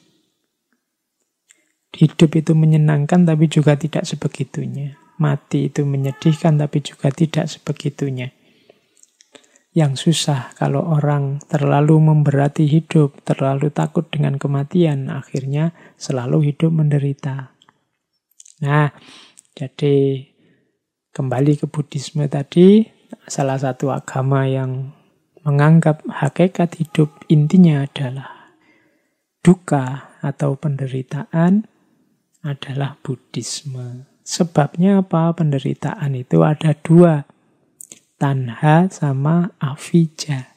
Hidup itu menyenangkan tapi juga tidak sebegitunya. Mati itu menyedihkan tapi juga tidak sebegitunya. Yang susah kalau orang terlalu memberati hidup, terlalu takut dengan kematian, akhirnya selalu hidup menderita. Nah, jadi kembali ke Buddhisme tadi, salah satu agama yang menganggap hakikat hidup intinya adalah duka atau penderitaan adalah Buddhisme. Sebabnya apa? Penderitaan itu ada dua. Tanha sama avijja.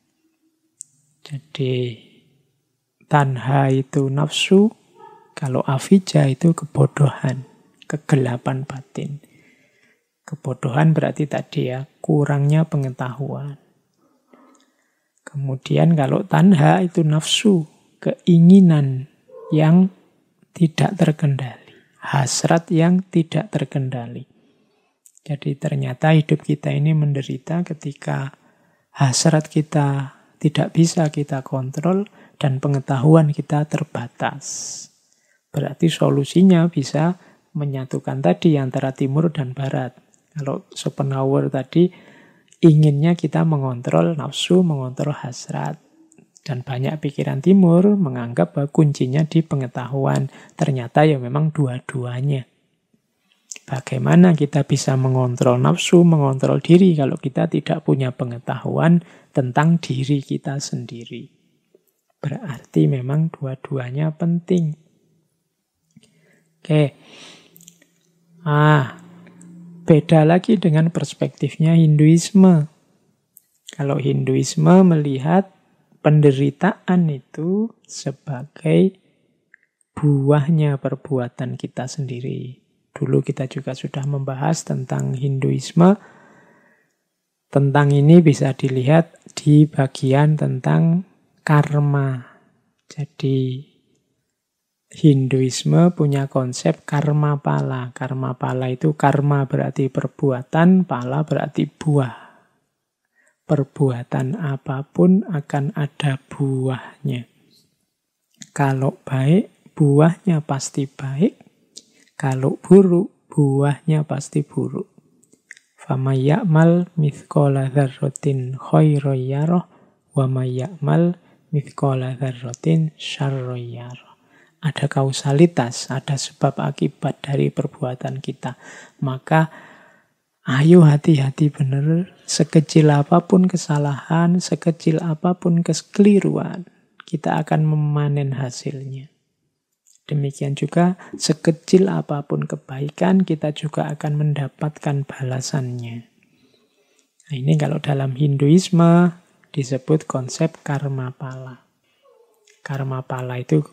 Jadi tanha itu nafsu, kalau avijja itu kebodohan, kegelapan batin. Kebodohan berarti tadi ya, kurangnya pengetahuan. Kemudian kalau tanha itu nafsu, keinginan yang tidak terkendali. hasrat yang tidak terkendali. Jadi ternyata hidup kita ini menderita ketika hasrat kita tidak bisa kita kontrol dan pengetahuan kita terbatas. Berarti solusinya bisa menyatukan tadi antara timur dan barat. Kalau Schopenhauer tadi inginnya kita mengontrol nafsu, mengontrol hasrat. Dan banyak pikiran timur menganggap bahwa kuncinya di pengetahuan. Ternyata ya memang dua-duanya. Bagaimana kita bisa mengontrol nafsu, mengontrol diri kalau kita tidak punya pengetahuan tentang diri kita sendiri. Berarti memang dua-duanya penting. Oke. Beda lagi dengan perspektifnya Hinduisme. Kalau Hinduisme melihat penderitaan itu sebagai buahnya perbuatan kita sendiri. Dulu kita juga sudah membahas tentang Hinduisme. Tentang ini bisa dilihat di bagian tentang karma. Jadi Hinduisme punya konsep karma pala. Karma pala itu karma berarti perbuatan, pala berarti buah. Perbuatan apapun akan ada buahnya. Kalau baik, buahnya pasti baik. Kalau buruk, buahnya pasti buruk. Faman ya'mal mithqala dzarratin khairan yarah wa may ya'mal mithqala dzarratin syarran yarah. Ada kausalitas, ada sebab akibat dari perbuatan kita. Maka ayo hati-hati benar, sekecil apapun kesalahan, sekecil apapun kekeliruan, kita akan memanen hasilnya. Demikian juga sekecil apapun kebaikan, kita juga akan mendapatkan balasannya. Nah, ini kalau dalam Hinduisme disebut konsep karma pala. Karma pala itu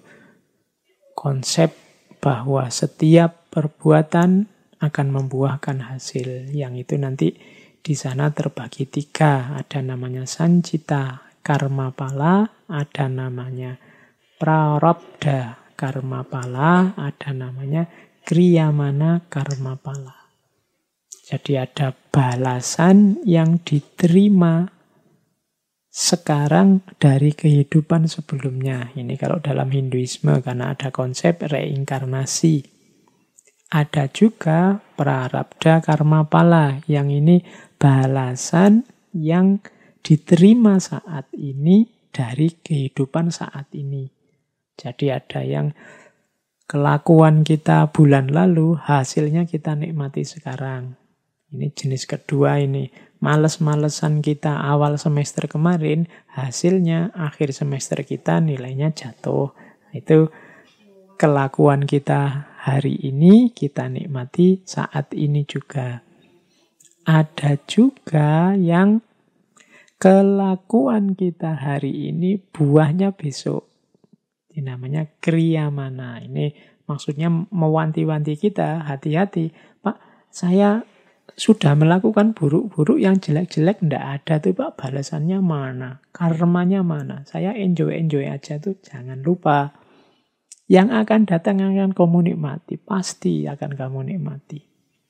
konsep bahwa setiap perbuatan akan membuahkan hasil. Yang itu nanti di sana terbagi 3. Ada namanya sancita karma pala, ada namanya prarabdha karma pala, ada namanya kriyamana karma pala. Jadi ada balasan yang diterima sekarang dari kehidupan sebelumnya. Ini kalau dalam Hinduisme karena ada konsep reinkarnasi. Ada juga prarabdha karma pala, yang ini balasan yang diterima saat ini dari kehidupan saat ini. Jadi ada yang kelakuan kita bulan lalu, hasilnya kita nikmati sekarang. Ini jenis kedua ini. Males-malesan kita awal semester kemarin, hasilnya akhir semester kita nilainya jatuh. Itu kelakuan kita hari ini, kita nikmati saat ini juga. Ada juga yang kelakuan kita hari ini, buahnya besok. Ini namanya kriyamana. Ini maksudnya mewanti-wanti kita, hati-hati. Pak, saya sudah melakukan buruk-buruk, yang jelek-jelek enggak ada tuh Pak, balasannya mana? Karmanya mana? Saya enjoy-enjoy aja tuh, jangan lupa. Yang akan datang akan kamu nikmati, pasti akan kamu nikmati.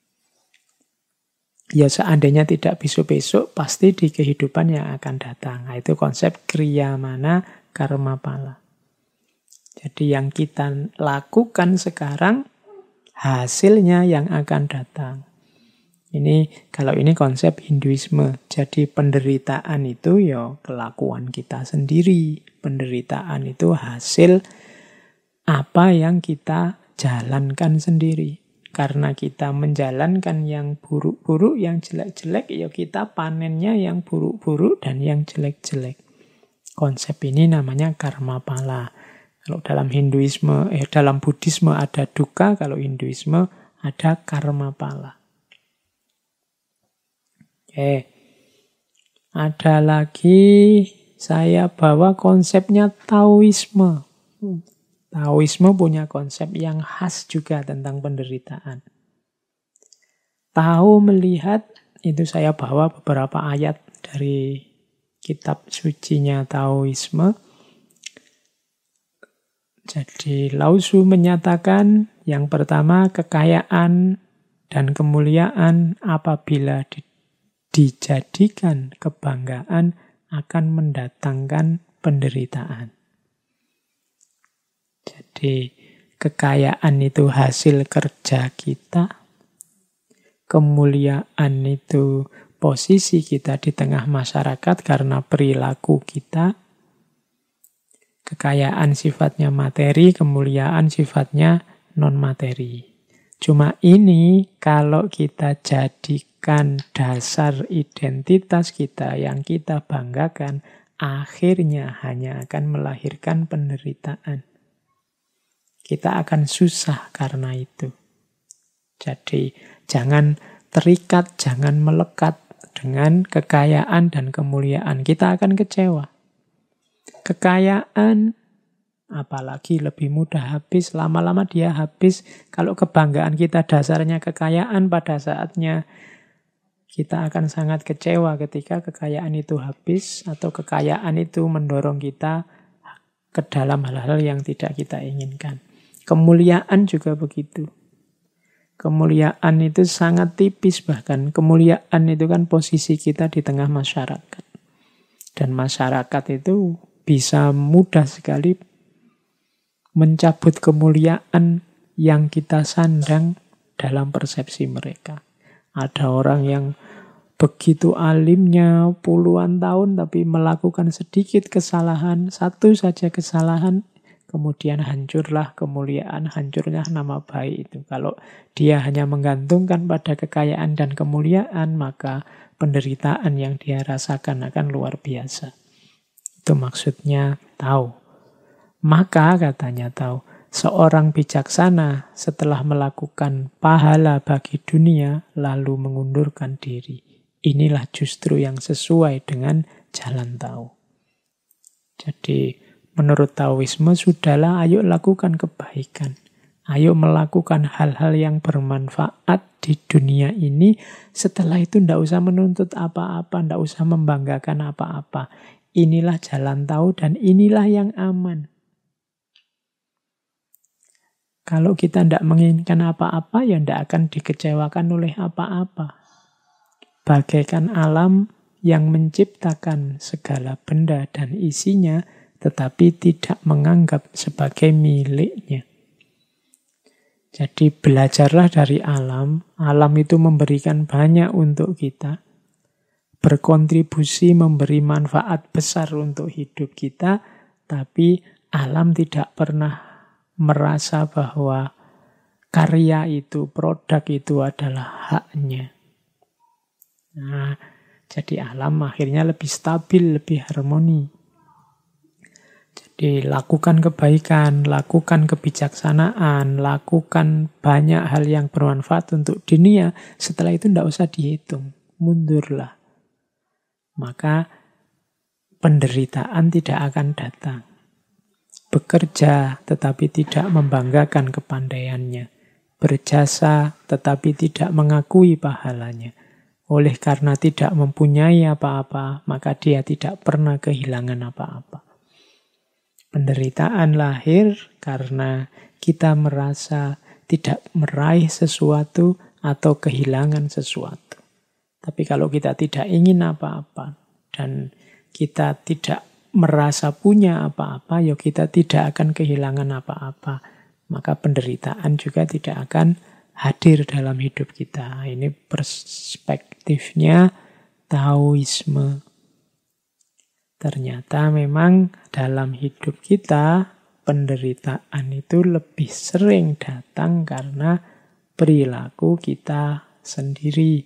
Ya seandainya tidak besok-besok, pasti di kehidupan yang akan datang. Nah, itu konsep kriyamana karma pala. Jadi yang kita lakukan sekarang, hasilnya yang akan datang. Kalau ini konsep Hinduisme. Jadi penderitaan itu ya kelakuan kita sendiri. Penderitaan itu hasil apa yang kita jalankan sendiri. Karena kita menjalankan yang buruk-buruk, yang jelek-jelek, ya kita panennya yang buruk-buruk dan yang jelek-jelek. Konsep ini namanya karma pala. Kalau dalam Hinduisme, dalam Buddhisme ada dukkha, kalau Hinduisme ada karma pala. Ada lagi saya bawa konsepnya Taoisme. Taoisme punya konsep yang khas juga tentang penderitaan. Tao melihat, itu saya bawa beberapa ayat dari kitab sucinya Taoisme. Jadi Lao Tzu menyatakan yang pertama, kekayaan dan kemuliaan apabila dijadikan kebanggaan akan mendatangkan penderitaan. Jadi kekayaan itu hasil kerja kita, kemuliaan itu posisi kita di tengah masyarakat karena perilaku kita. Kekayaan sifatnya materi, kemuliaan sifatnya non-materi. Cuma ini kalau kita jadikan dasar identitas kita yang kita banggakan, akhirnya hanya akan melahirkan penderitaan. Kita akan susah karena itu. Jadi jangan terikat, jangan melekat dengan kekayaan dan kemuliaan. Kita akan kecewa. Kekayaan, apalagi lebih mudah habis, lama-lama dia habis. Kalau kebanggaan kita dasarnya kekayaan, pada saatnya kita akan sangat kecewa ketika kekayaan itu habis, atau kekayaan itu mendorong kita ke dalam hal-hal yang tidak kita inginkan. Kemuliaan juga begitu. Kemuliaan itu sangat tipis bahkan. Kemuliaan itu kan posisi kita di tengah masyarakat. Dan masyarakat itu bisa mudah sekali mencabut kemuliaan yang kita sandang dalam persepsi mereka. Ada orang yang begitu alimnya puluhan tahun tapi melakukan sedikit kesalahan, satu saja kesalahan, kemudian hancurlah kemuliaan, hancurlah nama baik itu. Kalau dia hanya menggantungkan pada kekayaan dan kemuliaan, maka penderitaan yang dia rasakan akan luar biasa. Itu maksudnya tahu. Maka katanya tahu, seorang bijaksana setelah melakukan pahala bagi dunia, lalu mengundurkan diri. Inilah justru yang sesuai dengan jalan tahu. Jadi menurut Taoisme, sudahlah ayo lakukan kebaikan. Ayo melakukan hal-hal yang bermanfaat di dunia ini. Setelah itu tidak usah menuntut apa-apa, tidak usah membanggakan apa-apa. Inilah jalan tahu dan inilah yang aman. Kalau kita tidak menginginkan apa-apa, ya tidak akan dikecewakan oleh apa-apa. Bagaikan alam yang menciptakan segala benda dan isinya, tetapi tidak menganggap sebagai miliknya. Jadi belajarlah dari alam. Alam itu memberikan banyak untuk kita. Berkontribusi, memberi manfaat besar untuk hidup kita. Tapi alam tidak pernah merasa bahwa karya itu, produk itu adalah haknya. Nah, jadi alam akhirnya lebih stabil, lebih harmoni. Jadi lakukan kebaikan, lakukan kebijaksanaan, lakukan banyak hal yang bermanfaat untuk dunia. Setelah itu tidak usah dihitung, mundurlah. Maka penderitaan tidak akan datang. Bekerja tetapi tidak membanggakan kepandaiannya. Berjasa tetapi tidak mengakui pahalanya. Oleh karena tidak mempunyai apa-apa, maka dia tidak pernah kehilangan apa-apa. Penderitaan lahir karena kita merasa tidak meraih sesuatu atau kehilangan sesuatu. Tapi kalau kita tidak ingin apa-apa dan kita tidak merasa punya apa-apa, ya kita tidak akan kehilangan apa-apa. Maka penderitaan juga tidak akan hadir dalam hidup kita. Ini perspektifnya Taoisme. Ternyata memang dalam hidup kita penderitaan itu lebih sering datang karena perilaku kita sendiri.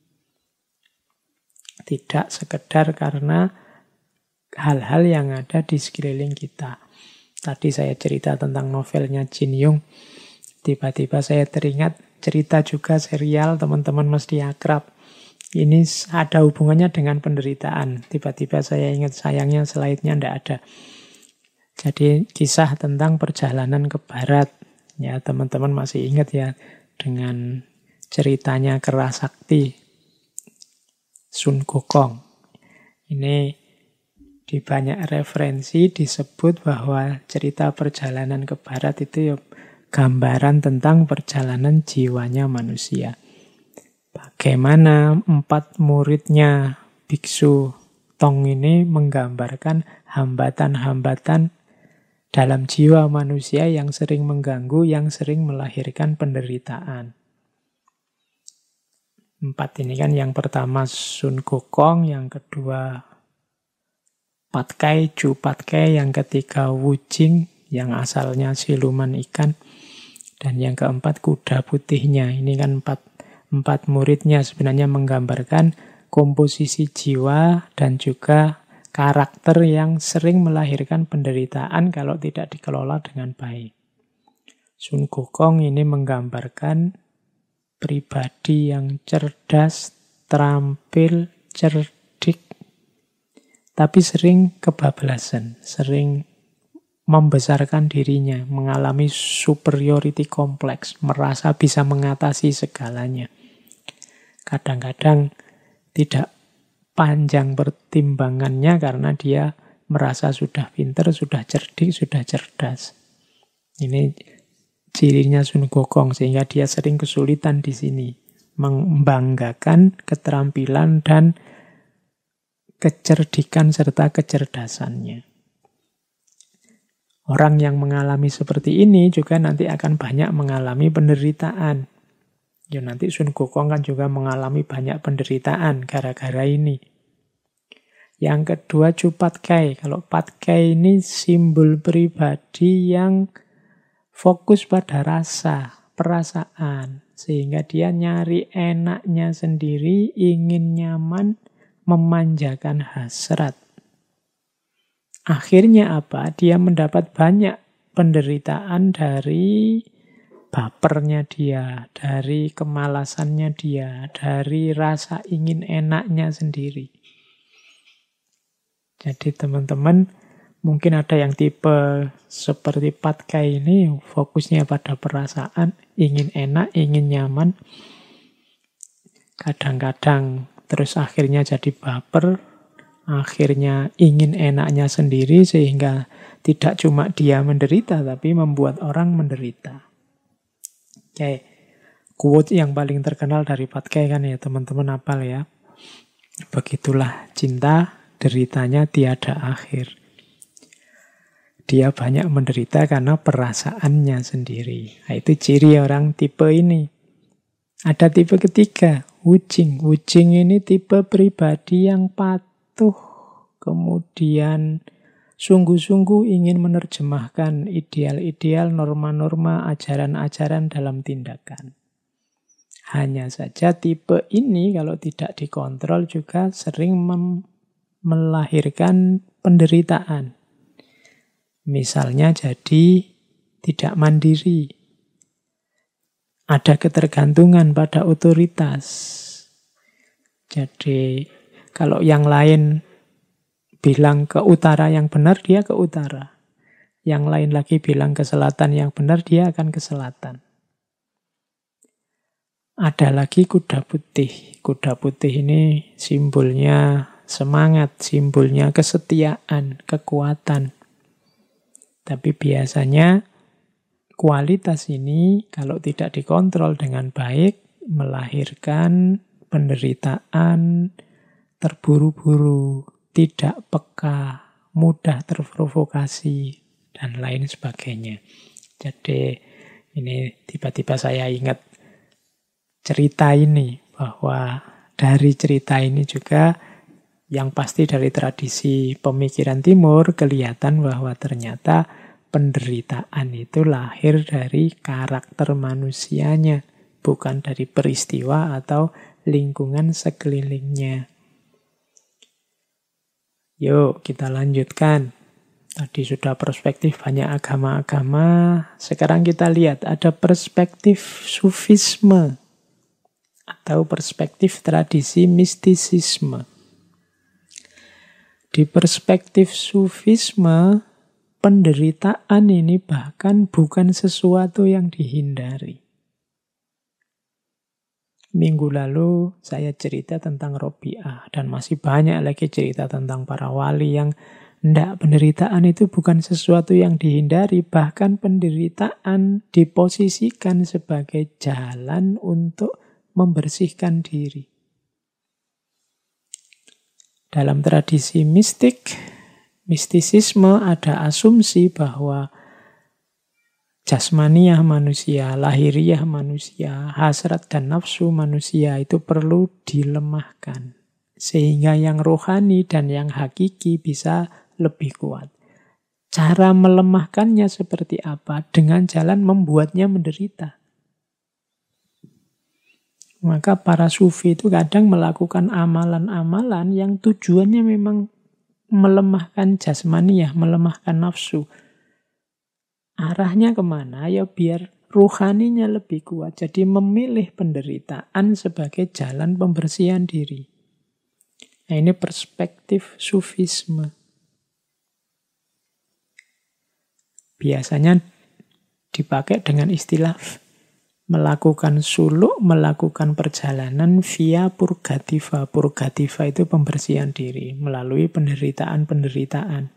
Tidak sekedar karena hal-hal yang ada di sekeliling kita. Tadi saya cerita tentang novelnya Jin Young. Tiba-tiba saya teringat cerita juga serial, teman-teman mesti akrab. Ini ada hubungannya dengan penderitaan. Tiba-tiba saya ingat, sayangnya slide-nya tidak ada. Jadi kisah tentang perjalanan ke barat. Ya, teman-teman masih ingat ya dengan ceritanya Kera Sakti Sun Gokong. Ini Di banyak referensi disebut bahwa cerita perjalanan ke barat itu ya gambaran tentang perjalanan jiwanya manusia. Bagaimana 4 muridnya biksu Tong ini menggambarkan hambatan-hambatan dalam jiwa manusia yang sering mengganggu, yang sering melahirkan penderitaan. 4 ini kan yang pertama Sun Gokong, yang kedua Patkai, Chu Patkai, yang ketiga Wu Jing, yang asalnya siluman ikan, dan yang keempat kuda putihnya. Ini kan empat muridnya sebenarnya menggambarkan komposisi jiwa dan juga karakter yang sering melahirkan penderitaan kalau tidak dikelola dengan baik. Sun Gokong ini menggambarkan pribadi yang cerdas, terampil, cerdik, tapi sering kebablasan, sering membesarkan dirinya, mengalami superiority complex, merasa bisa mengatasi segalanya. Kadang-kadang tidak panjang pertimbangannya karena dia merasa sudah pintar, sudah cerdik, sudah cerdas. Ini cirinya Sun Gokong, sehingga dia sering kesulitan di sini, membanggakan keterampilan dan kecerdikan serta kecerdasannya. Orang yang mengalami seperti ini juga nanti akan banyak mengalami penderitaan. Ya nanti Sun Gokong kan juga mengalami banyak penderitaan gara-gara ini. Yang kedua Chu Patkai. Kalau Patkai ini simbol pribadi yang fokus pada rasa, perasaan. Sehingga dia nyari enaknya sendiri, ingin nyaman, memanjakan hasrat. Akhirnya apa? Dia mendapat banyak penderitaan dari bapernya dia, dari kemalasannya dia, dari rasa ingin enaknya sendiri. Jadi teman-teman, mungkin ada yang tipe seperti Patkai ini, fokusnya pada perasaan, ingin enak, ingin nyaman. Kadang-kadang terus akhirnya jadi baper, akhirnya ingin enaknya sendiri, sehingga tidak cuma dia menderita, tapi membuat orang menderita. Oke, quote yang paling terkenal dari Patkai kan ya, teman-teman hafal ya. Begitulah cinta, deritanya tiada akhir. Dia banyak menderita karena perasaannya sendiri. Nah, itu ciri orang tipe ini. Ada tipe ketiga, Wu Jing. Wu Jing ini tipe pribadi yang patuh, kemudian sungguh-sungguh ingin menerjemahkan ideal-ideal, norma-norma, ajaran-ajaran dalam tindakan. Hanya saja tipe ini kalau tidak dikontrol juga sering melahirkan penderitaan. Misalnya jadi tidak mandiri. Ada ketergantungan pada otoritas. Jadi kalau yang lain bilang ke utara yang benar, dia ke utara. Yang lain lagi bilang ke selatan yang benar, dia akan ke selatan. Ada lagi kuda putih. Kuda putih ini simbolnya semangat, simbolnya kesetiaan, kekuatan. Tapi biasanya kualitas ini kalau tidak dikontrol dengan baik, melahirkan penderitaan, terburu-buru, tidak peka, mudah terprovokasi, dan lain sebagainya. Jadi ini tiba-tiba saya ingat cerita ini, bahwa dari cerita ini juga yang pasti dari tradisi pemikiran timur kelihatan bahwa ternyata penderitaan itu lahir dari karakter manusianya, bukan dari peristiwa atau lingkungan sekelilingnya. Yuk, kita lanjutkan. Tadi sudah perspektif banyak agama-agama. Sekarang kita lihat ada perspektif sufisme atau perspektif tradisi mistisisme. Di perspektif sufisme, penderitaan ini bahkan bukan sesuatu yang dihindari. Minggu lalu saya cerita tentang Robiah dan masih banyak lagi cerita tentang para wali yang ndak, penderitaan itu bukan sesuatu yang dihindari, bahkan penderitaan diposisikan sebagai jalan untuk membersihkan diri. Dalam tradisi mistisisme ada asumsi bahwa jasmaniah manusia, lahiriah manusia, hasrat dan nafsu manusia itu perlu dilemahkan. Sehingga yang rohani dan yang hakiki bisa lebih kuat. Cara melemahkannya seperti apa? Dengan jalan membuatnya menderita. Maka para sufi itu kadang melakukan amalan-amalan yang tujuannya memang melemahkan jasmaniah, melemahkan nafsu. Arahnya kemana? Ya biar ruhaninya lebih kuat. Jadi memilih penderitaan sebagai jalan pembersihan diri. Nah, ini perspektif sufisme. Biasanya dipakai dengan istilah melakukan suluk, melakukan perjalanan via purgativa. Purgativa itu pembersihan diri melalui penderitaan-penderitaan.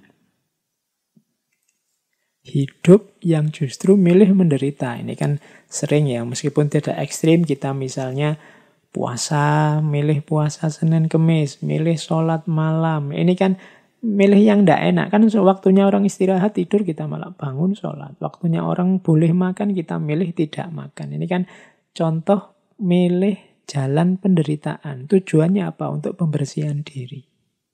Hidup yang justru milih menderita. Ini kan sering ya, meskipun tidak ekstrim, kita misalnya puasa, milih puasa Senin Kemis, milih sholat malam. Ini kan milih yang tidak enak. Kan waktunya orang istirahat tidur, kita malah bangun sholat. Waktunya orang boleh makan, kita milih tidak makan. Ini kan contoh milih jalan penderitaan. Tujuannya apa? Untuk pembersihan diri.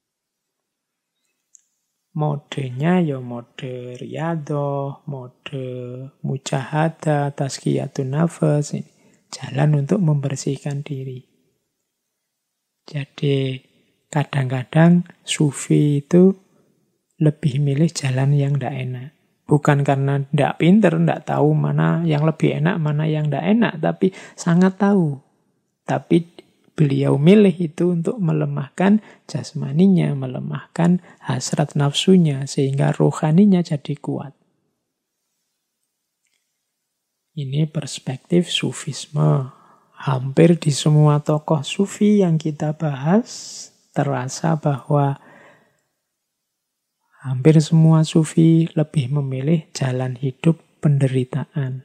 Modenya ya mode riyadhah, mode mujahadah, tazkiyatun nafas. Jalan untuk membersihkan diri. Jadi kadang-kadang sufi itu lebih milih jalan yang tidak enak. Bukan karena tidak pinter, tidak tahu mana yang lebih enak, mana yang tidak enak. Tapi sangat tahu. Tapi beliau milih itu untuk melemahkan jasmaninya, melemahkan hasrat nafsunya, sehingga rohaninya jadi kuat. Ini perspektif sufisme. Hampir di semua tokoh sufi yang kita bahas, terasa bahwa hampir semua sufi lebih memilih jalan hidup penderitaan.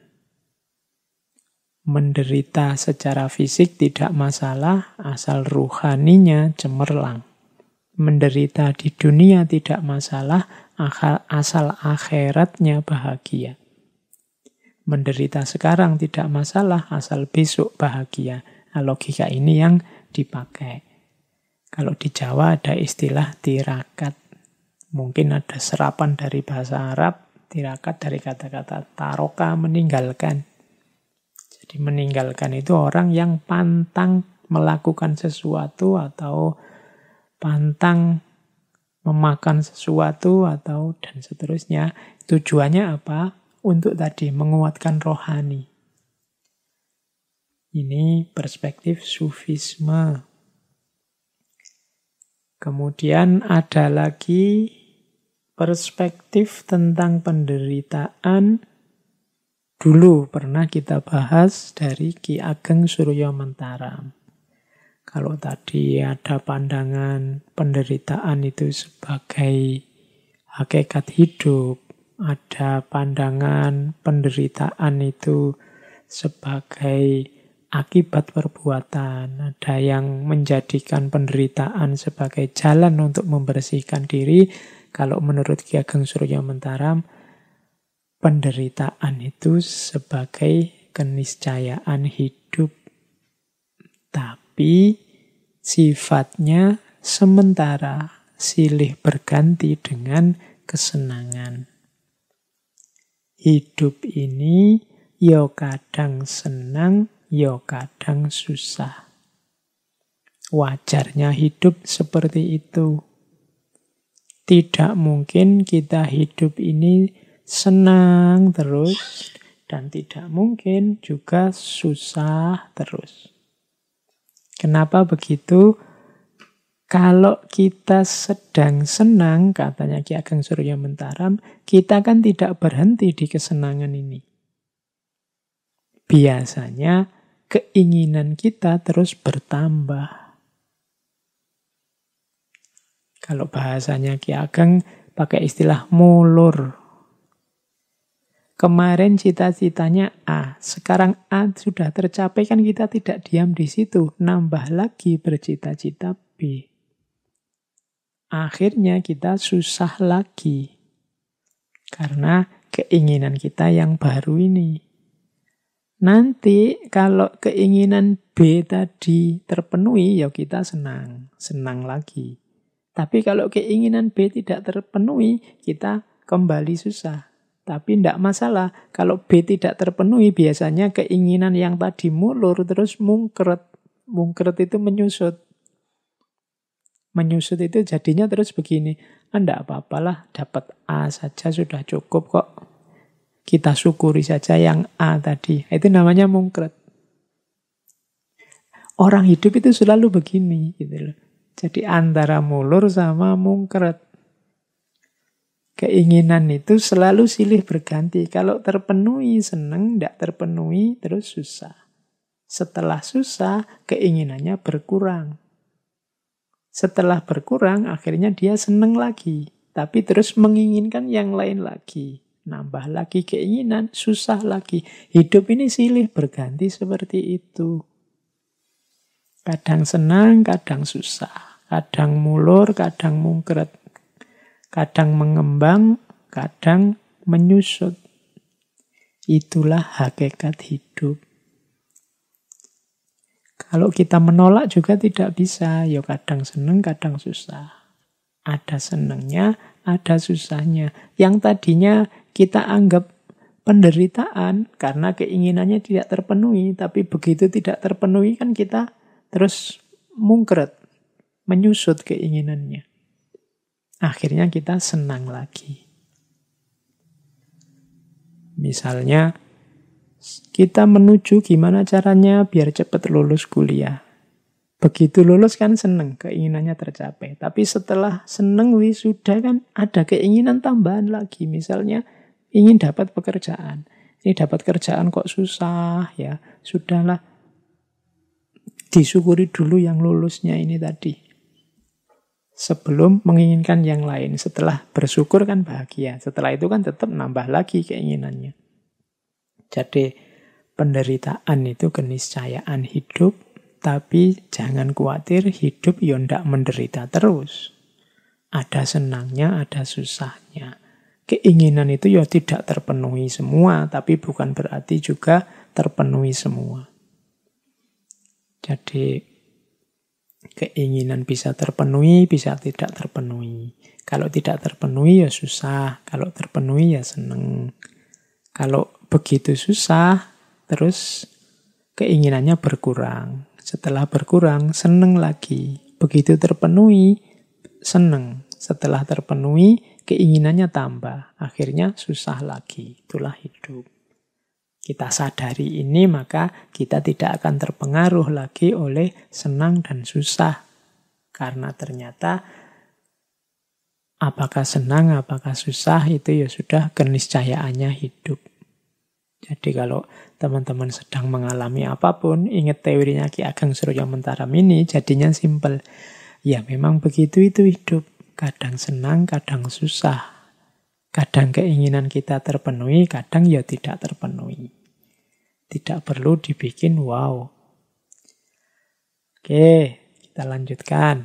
Menderita secara fisik tidak masalah, asal ruhaninya cemerlang. Menderita di dunia tidak masalah, asal akhiratnya bahagia. Menderita sekarang tidak masalah, asal besok bahagia. Nah, logika ini yang dipakai. Kalau di Jawa ada istilah tirakat. Mungkin ada serapan dari bahasa Arab, tirakat dari kata-kata taroka, meninggalkan. Jadi meninggalkan itu orang yang pantang melakukan sesuatu atau pantang memakan sesuatu atau dan seterusnya. Tujuannya apa? Untuk tadi menguatkan rohani. Ini perspektif sufisme. Kemudian ada lagi perspektif tentang penderitaan. Dulu pernah kita bahas dari Ki Ageng Suryo Mentaram. Kalau tadi ada pandangan penderitaan itu sebagai hakikat hidup, ada pandangan penderitaan itu sebagai akibat perbuatan, ada yang menjadikan penderitaan sebagai jalan untuk membersihkan diri. Kalau menurut Ki Ageng Suryo Mentaram, penderitaan itu sebagai keniscayaan hidup. Tapi sifatnya sementara, silih berganti dengan kesenangan. Hidup ini yo kadang senang, yo kadang susah. Wajarnya hidup seperti itu. Tidak mungkin kita hidup ini senang terus, dan tidak mungkin juga susah terus. Kenapa begitu? Kalau kita sedang senang, katanya Ki Ageng Suryo Mentaram, kita kan tidak berhenti di kesenangan ini. Biasanya keinginan kita terus bertambah. Kalau bahasanya Ki Ageng pakai istilah mulur. Kemarin cita-citanya A, sekarang A sudah tercapai, kan kita tidak diam di situ, nambah lagi bercita-cita B. Akhirnya kita susah lagi karena keinginan kita yang baru ini. Nanti kalau keinginan B tadi terpenuhi, ya kita senang lagi. Tapi kalau keinginan B tidak terpenuhi, kita kembali susah. Tapi tidak masalah, kalau B tidak terpenuhi, biasanya keinginan yang tadi mulur terus mungkret. Mungkret itu menyusut. Menyusut itu jadinya terus begini, tidak apa-apalah, dapat A saja sudah cukup kok. Kita syukuri saja yang A tadi. Itu namanya mungkret. Orang hidup itu selalu begini, gitu loh. Jadi antara mulur sama mungkret. Keinginan itu selalu silih berganti. Kalau terpenuhi senang, tidak terpenuhi terus susah. Setelah susah, keinginannya berkurang. Setelah berkurang, akhirnya dia senang lagi. Tapi terus menginginkan yang lain lagi. Nambah lagi keinginan, susah lagi. Hidup ini silih berganti seperti itu. Kadang senang, kadang susah. Kadang mulur, kadang mungkret. Kadang mengembang, kadang menyusut. Itulah hakikat hidup. Kalau kita menolak juga tidak bisa. Ya kadang senang, kadang susah. Ada senangnya, ada susahnya. Yang tadinya kita anggap penderitaan karena keinginannya tidak terpenuhi. Tapi begitu tidak terpenuhi kan kita terus mungkret. Menyusut keinginannya. Akhirnya kita senang lagi. Misalnya, kita menuju gimana caranya biar cepat lulus kuliah. Begitu lulus kan senang, keinginannya tercapai. Tapi setelah senang wisuda kan ada keinginan tambahan lagi. Misalnya, ingin dapat pekerjaan. Ini dapat kerjaan kok susah ya. Sudahlah, disyukuri dulu yang lulusnya ini tadi. Sebelum menginginkan yang lain. Setelah bersyukur kan bahagia. Setelah itu kan tetap nambah lagi keinginannya. Jadi penderitaan itu keniscayaan hidup. Tapi jangan khawatir, hidup ya ndak menderita terus. Ada senangnya, ada susahnya. Keinginan itu ya tidak terpenuhi semua. Tapi bukan berarti juga terpenuhi semua. Jadi keinginan bisa terpenuhi, bisa tidak terpenuhi. Kalau tidak terpenuhi ya susah, kalau terpenuhi ya seneng. Kalau begitu susah, terus keinginannya berkurang. Setelah berkurang, seneng lagi. Begitu terpenuhi, seneng. Setelah terpenuhi, keinginannya tambah. Akhirnya susah lagi. Itulah hidup. Kita sadari ini, maka kita tidak akan terpengaruh lagi oleh senang dan susah. Karena ternyata apakah senang, apakah susah, itu ya sudah keniscayaannya hidup. Jadi kalau teman-teman sedang mengalami apapun, ingat teorinya Ki Ageng Surya Mentara ini, jadinya simpel. Ya memang begitu itu hidup. Kadang senang, kadang susah. Kadang keinginan kita terpenuhi, kadang ya tidak terpenuhi. Tidak perlu dibikin wow. Oke, kita lanjutkan.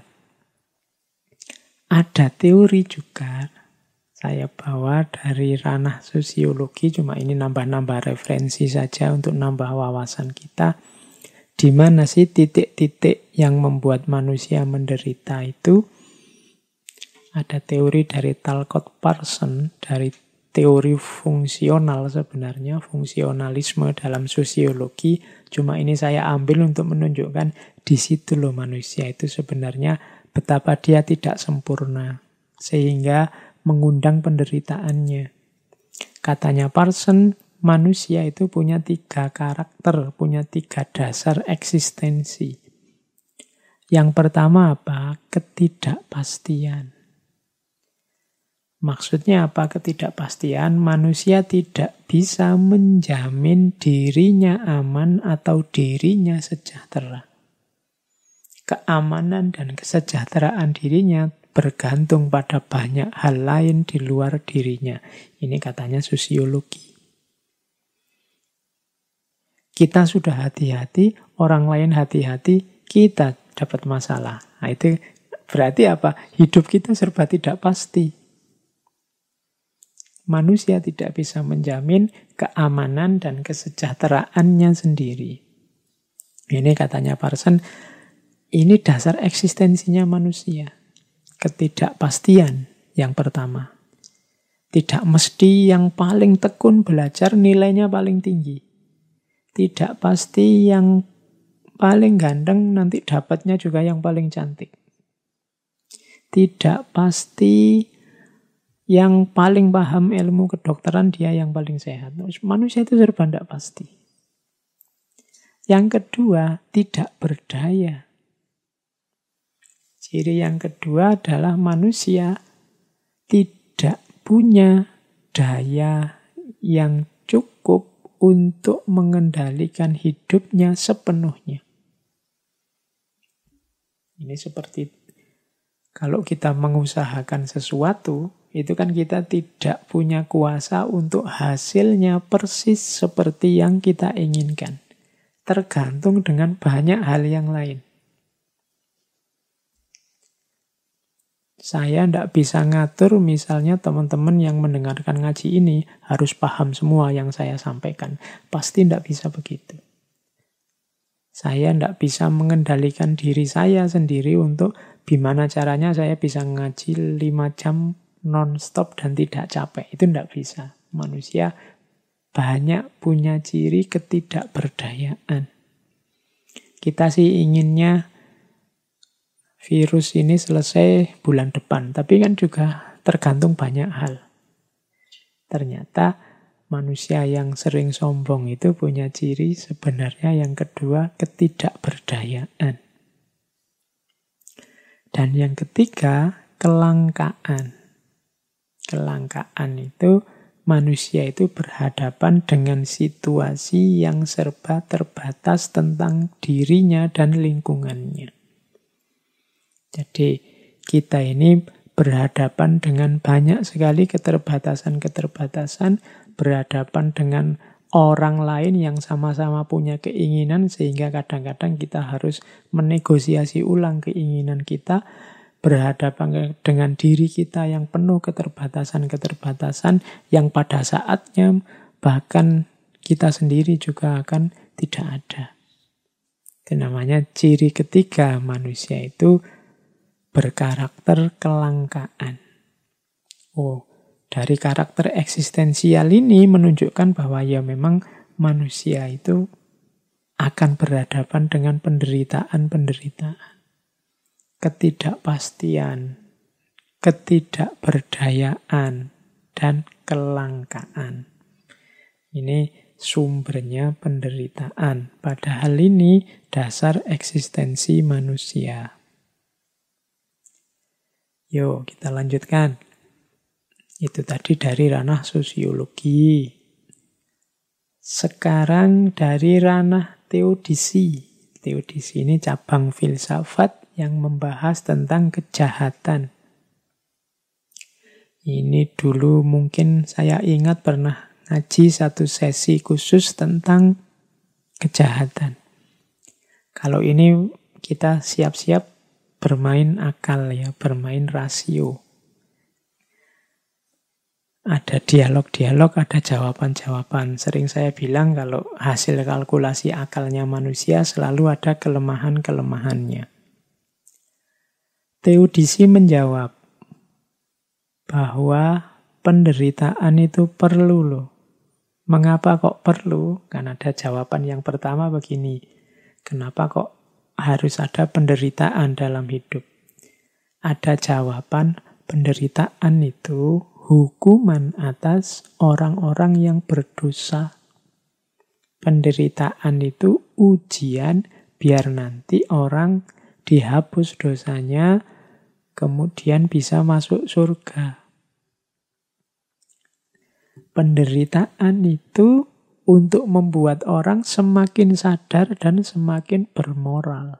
Ada teori juga, saya bawa dari ranah sosiologi, cuma ini nambah-nambah referensi saja untuk nambah wawasan kita. Di mana sih titik-titik yang membuat manusia menderita itu? Ada teori dari Talcott Parsons, dari teori fungsional sebenarnya, fungsionalisme dalam sosiologi. Cuma ini saya ambil untuk menunjukkan di situ loh manusia itu sebenarnya betapa dia tidak sempurna. Sehingga mengundang penderitaannya. Katanya Parsons, manusia itu punya 3 karakter, punya 3 dasar eksistensi. Yang pertama apa? Ketidakpastian. Maksudnya apa ketidakpastian? Manusia tidak bisa menjamin dirinya aman atau dirinya sejahtera. Keamanan dan kesejahteraan dirinya bergantung pada banyak hal lain di luar dirinya. Ini katanya sosiologi. Kita sudah hati-hati, orang lain hati-hati, kita dapat masalah. Nah, itu berarti apa? Hidup kita serba tidak pasti. Manusia tidak bisa menjamin keamanan dan kesejahteraannya sendiri. Ini katanya Parson, ini dasar eksistensinya manusia. Ketidakpastian yang pertama. Tidak mesti yang paling tekun belajar nilainya paling tinggi. Tidak pasti yang paling ganteng nanti dapatnya juga yang paling cantik. Tidak pasti yang paling paham ilmu kedokteran dia yang paling sehat. Manusia itu serba tidak pasti. Yang kedua, tidak berdaya. Ciri yang kedua adalah manusia tidak punya daya yang cukup untuk mengendalikan hidupnya sepenuhnya. Ini seperti kalau kita mengusahakan sesuatu, itu kan kita tidak punya kuasa untuk hasilnya persis seperti yang kita inginkan. Tergantung dengan banyak hal yang lain. Saya tidak bisa ngatur misalnya teman-teman yang mendengarkan ngaji ini harus paham semua yang saya sampaikan. Pasti tidak bisa begitu. Saya tidak bisa mengendalikan diri saya sendiri untuk gimana caranya saya bisa ngaji 5 jam non-stop dan tidak capek. Itu tidak bisa. Manusia banyak punya ciri ketidakberdayaan. Kita sih inginnya virus ini selesai bulan depan. Tapi kan juga tergantung banyak hal. Ternyata manusia yang sering sombong itu punya ciri sebenarnya yang kedua, ketidakberdayaan. Dan yang ketiga, kelangkaan. Kelangkaan itu manusia itu berhadapan dengan situasi yang serba terbatas tentang dirinya dan lingkungannya. Jadi kita ini berhadapan dengan banyak sekali keterbatasan-keterbatasan, berhadapan dengan orang lain yang sama-sama punya keinginan, sehingga kadang-kadang kita harus menegosiasi ulang keinginan kita, berhadapan dengan diri kita yang penuh keterbatasan-keterbatasan, yang pada saatnya bahkan kita sendiri juga akan tidak ada. Itu namanya ciri ketiga manusia itu berkarakter kelangkaan. Dari karakter eksistensial ini menunjukkan bahwa ya memang manusia itu akan berhadapan dengan penderitaan-penderitaan. Ketidakpastian, ketidakberdayaan, dan kelangkaan. Ini sumbernya penderitaan. Padahal ini dasar eksistensi manusia. Yuk, kita lanjutkan. Itu tadi dari ranah sosiologi. Sekarang dari ranah teodisi. Teodisi ini cabang filsafat yang membahas tentang kejahatan. Ini dulu mungkin saya ingat pernah ngaji satu sesi khusus tentang kejahatan. Kalau ini kita siap-siap bermain akal ya, bermain rasio. Ada dialog-dialog, ada jawaban-jawaban. Sering saya bilang kalau hasil kalkulasi akalnya manusia selalu ada kelemahan-kelemahannya. Teodisi menjawab bahwa penderitaan itu perlu loh. Mengapa kok perlu? Kan ada jawaban yang pertama begini. Kenapa kok harus ada penderitaan dalam hidup? Ada jawaban, penderitaan itu hukuman atas orang-orang yang berdosa. Penderitaan itu ujian biar nanti orang dihapus dosanya, kemudian bisa masuk surga. Penderitaan itu untuk membuat orang semakin sadar dan semakin bermoral.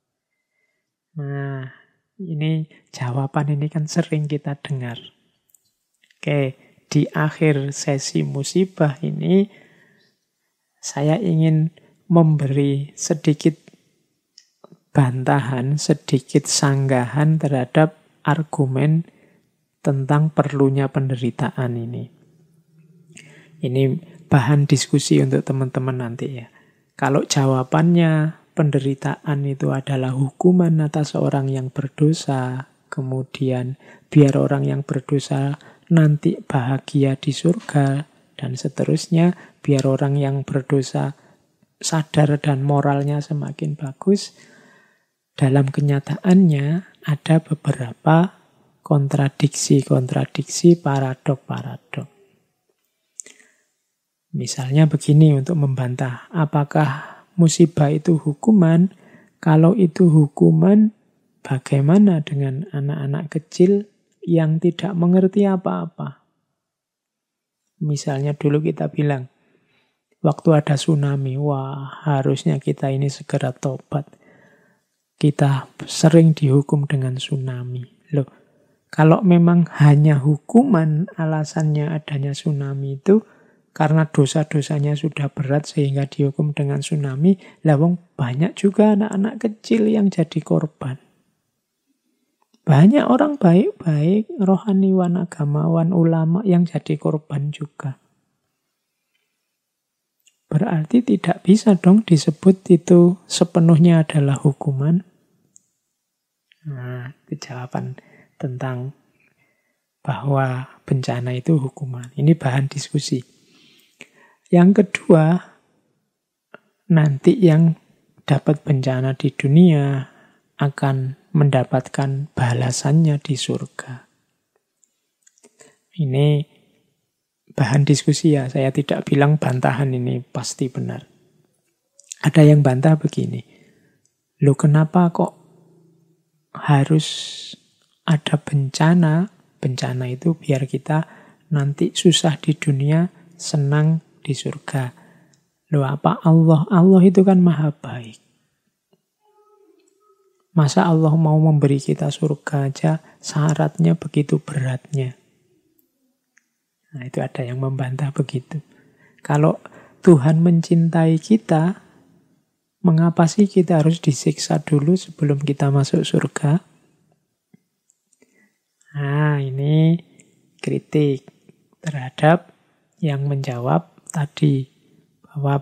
Nah, ini jawaban ini kan sering kita dengar. Oke, di akhir sesi musibah ini saya ingin memberi sedikit bantahan, sedikit sanggahan terhadap argumen tentang perlunya penderitaan ini. Ini bahan diskusi untuk teman-teman nanti ya. Kalau jawabannya penderitaan itu adalah hukuman atas orang yang berdosa, kemudian biar orang yang berdosa nanti bahagia di surga, dan seterusnya, biar orang yang berdosa sadar dan moralnya semakin bagus, dalam kenyataannya ada beberapa kontradiksi-kontradiksi, paradok-paradok. Misalnya begini untuk membantah, apakah musibah itu hukuman? Kalau itu hukuman, bagaimana dengan anak-anak kecil yang tidak mengerti apa-apa? Misalnya dulu kita bilang, waktu ada tsunami, wah harusnya kita ini segera tobat. Kita sering dihukum dengan tsunami. Loh, kalau memang hanya hukuman alasannya adanya tsunami itu, karena dosa-dosanya sudah berat sehingga dihukum dengan tsunami, lawang banyak juga anak-anak kecil yang jadi korban. Banyak orang baik-baik, rohaniwan, agamawan, ulama yang jadi korban juga. Berarti tidak bisa dong disebut itu sepenuhnya adalah hukuman. Nah, itu jawaban tentang bahwa bencana itu hukuman. Ini bahan diskusi. Yang kedua, nanti yang dapat bencana di dunia akan mendapatkan balasannya di surga. Ini bahan diskusi ya, saya tidak bilang bantahan ini pasti benar. Ada yang bantah begini, loh kenapa kok harus ada bencana? Bencana itu biar kita nanti susah di dunia, senang di surga. Loh apa Allah? Allah itu kan maha baik. Masa Allah mau memberi kita surga aja syaratnya begitu beratnya? Nah itu ada yang membantah begitu. Kalau Tuhan mencintai kita, mengapa sih kita harus disiksa dulu sebelum kita masuk surga? Nah ini kritik terhadap yang menjawab tadi bahwa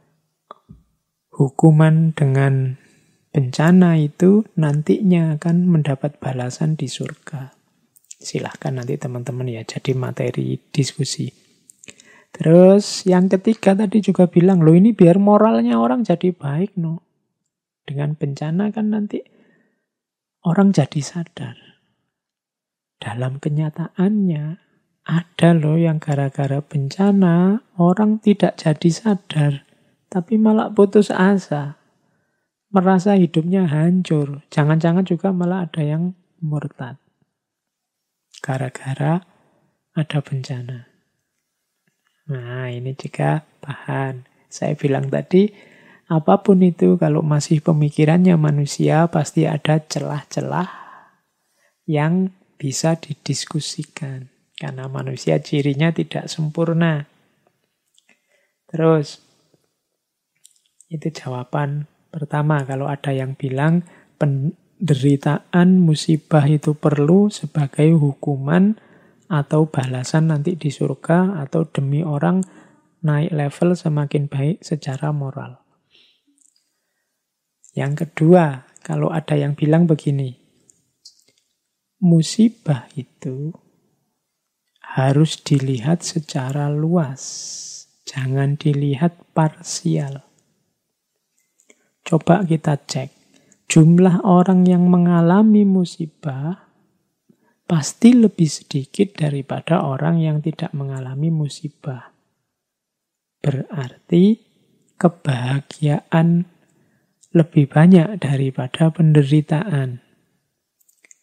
hukuman dengan bencana itu nantinya akan mendapat balasan di surga. Silahkan nanti teman-teman ya jadi materi diskusi. Terus yang ketiga tadi juga bilang, loh ini biar moralnya orang jadi baik no. Dengan bencana kan nanti orang jadi sadar. Dalam kenyataannya ada loh yang gara-gara bencana orang tidak jadi sadar, tapi malah putus asa, merasa hidupnya hancur. Jangan-jangan juga malah ada yang murtad gara-gara ada bencana. Nah ini juga bahan. Saya bilang tadi, apapun itu kalau masih pemikirannya manusia pasti ada celah-celah yang bisa didiskusikan. Karena manusia cirinya tidak sempurna. Terus, itu jawaban pertama. Kalau ada yang bilang penderitaan musibah itu perlu sebagai hukuman atau balasan nanti di surga atau demi orang naik level semakin baik secara moral. Yang kedua, kalau ada yang bilang begini, musibah itu harus dilihat secara luas, jangan dilihat parsial. Coba kita cek, jumlah orang yang mengalami musibah pasti lebih sedikit daripada orang yang tidak mengalami musibah. Berarti kebahagiaan lebih banyak daripada penderitaan.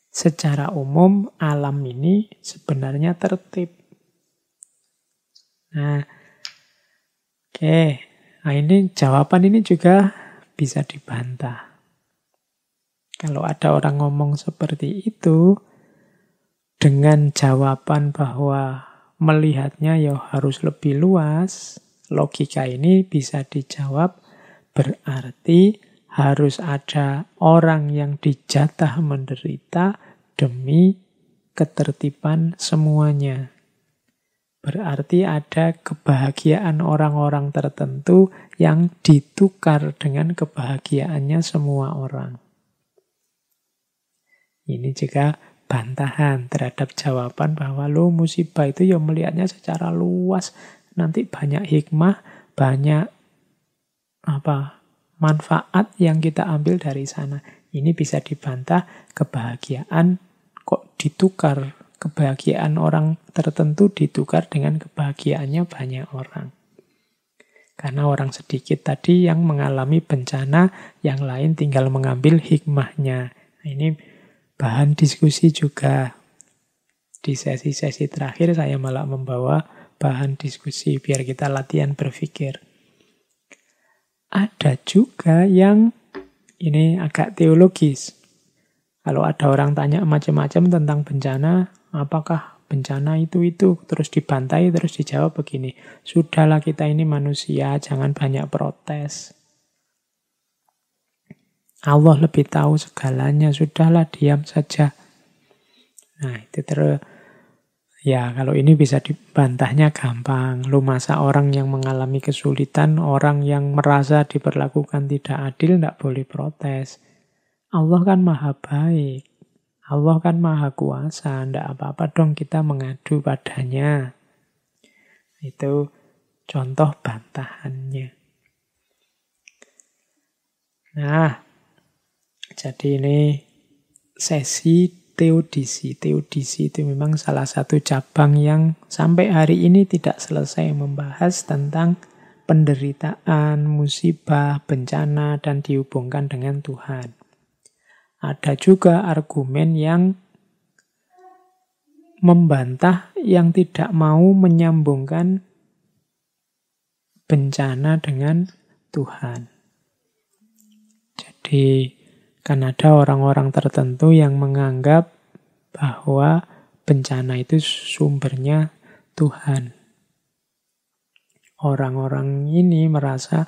Secara umum alam ini sebenarnya tertib. Nah, oke. Nah, ini jawaban ini juga bisa dibantah. Kalau ada orang ngomong seperti itu, dengan jawaban bahwa melihatnya ya harus lebih luas, logika ini bisa dijawab berarti harus ada orang yang dijatah menderita demi ketertiban semuanya. Berarti ada kebahagiaan orang-orang tertentu yang ditukar dengan kebahagiaannya semua orang. Ini juga bantahan terhadap jawaban bahwa lo musibah itu ya melihatnya secara luas. Nanti banyak hikmah, banyak manfaat yang kita ambil dari sana. Ini bisa dibantah, kebahagiaan kok ditukar. Kebahagiaan orang tertentu ditukar dengan kebahagiaannya banyak orang. Karena orang sedikit tadi yang mengalami bencana, yang lain tinggal mengambil hikmahnya. Nah, ini bahan diskusi juga. Di sesi-sesi terakhir saya malah membawa bahan diskusi biar kita latihan berpikir. Ada juga yang ini agak teologis. Kalau ada orang tanya macam-macam tentang bencana, apakah bencana itu, terus dibantai, terus dijawab begini, sudahlah kita ini manusia, jangan banyak protes. Allah lebih tahu segalanya, sudahlah diam saja. Nah, itu terus. Ya, kalau ini bisa dibantahnya gampang. Lu masa orang yang mengalami kesulitan, orang yang merasa diperlakukan tidak adil, tidak boleh protes. Allah kan maha baik. Allah kan maha kuasa. Tidak apa-apa dong kita mengadu padanya. Itu contoh bantahannya. Nah, jadi ini sesi teodisi. Teodisi itu memang salah satu cabang yang sampai hari ini tidak selesai membahas tentang penderitaan, musibah, bencana, dan dihubungkan dengan Tuhan. Ada juga argumen yang membantah, yang tidak mau menyambungkan bencana dengan Tuhan. Jadi kan ada orang-orang tertentu yang menganggap bahwa bencana itu sumbernya Tuhan. Orang-orang ini merasa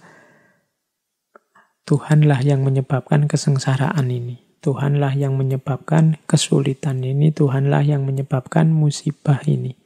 Tuhanlah yang menyebabkan kesengsaraan ini. Tuhanlah yang menyebabkan kesulitan ini. Tuhanlah yang menyebabkan musibah ini.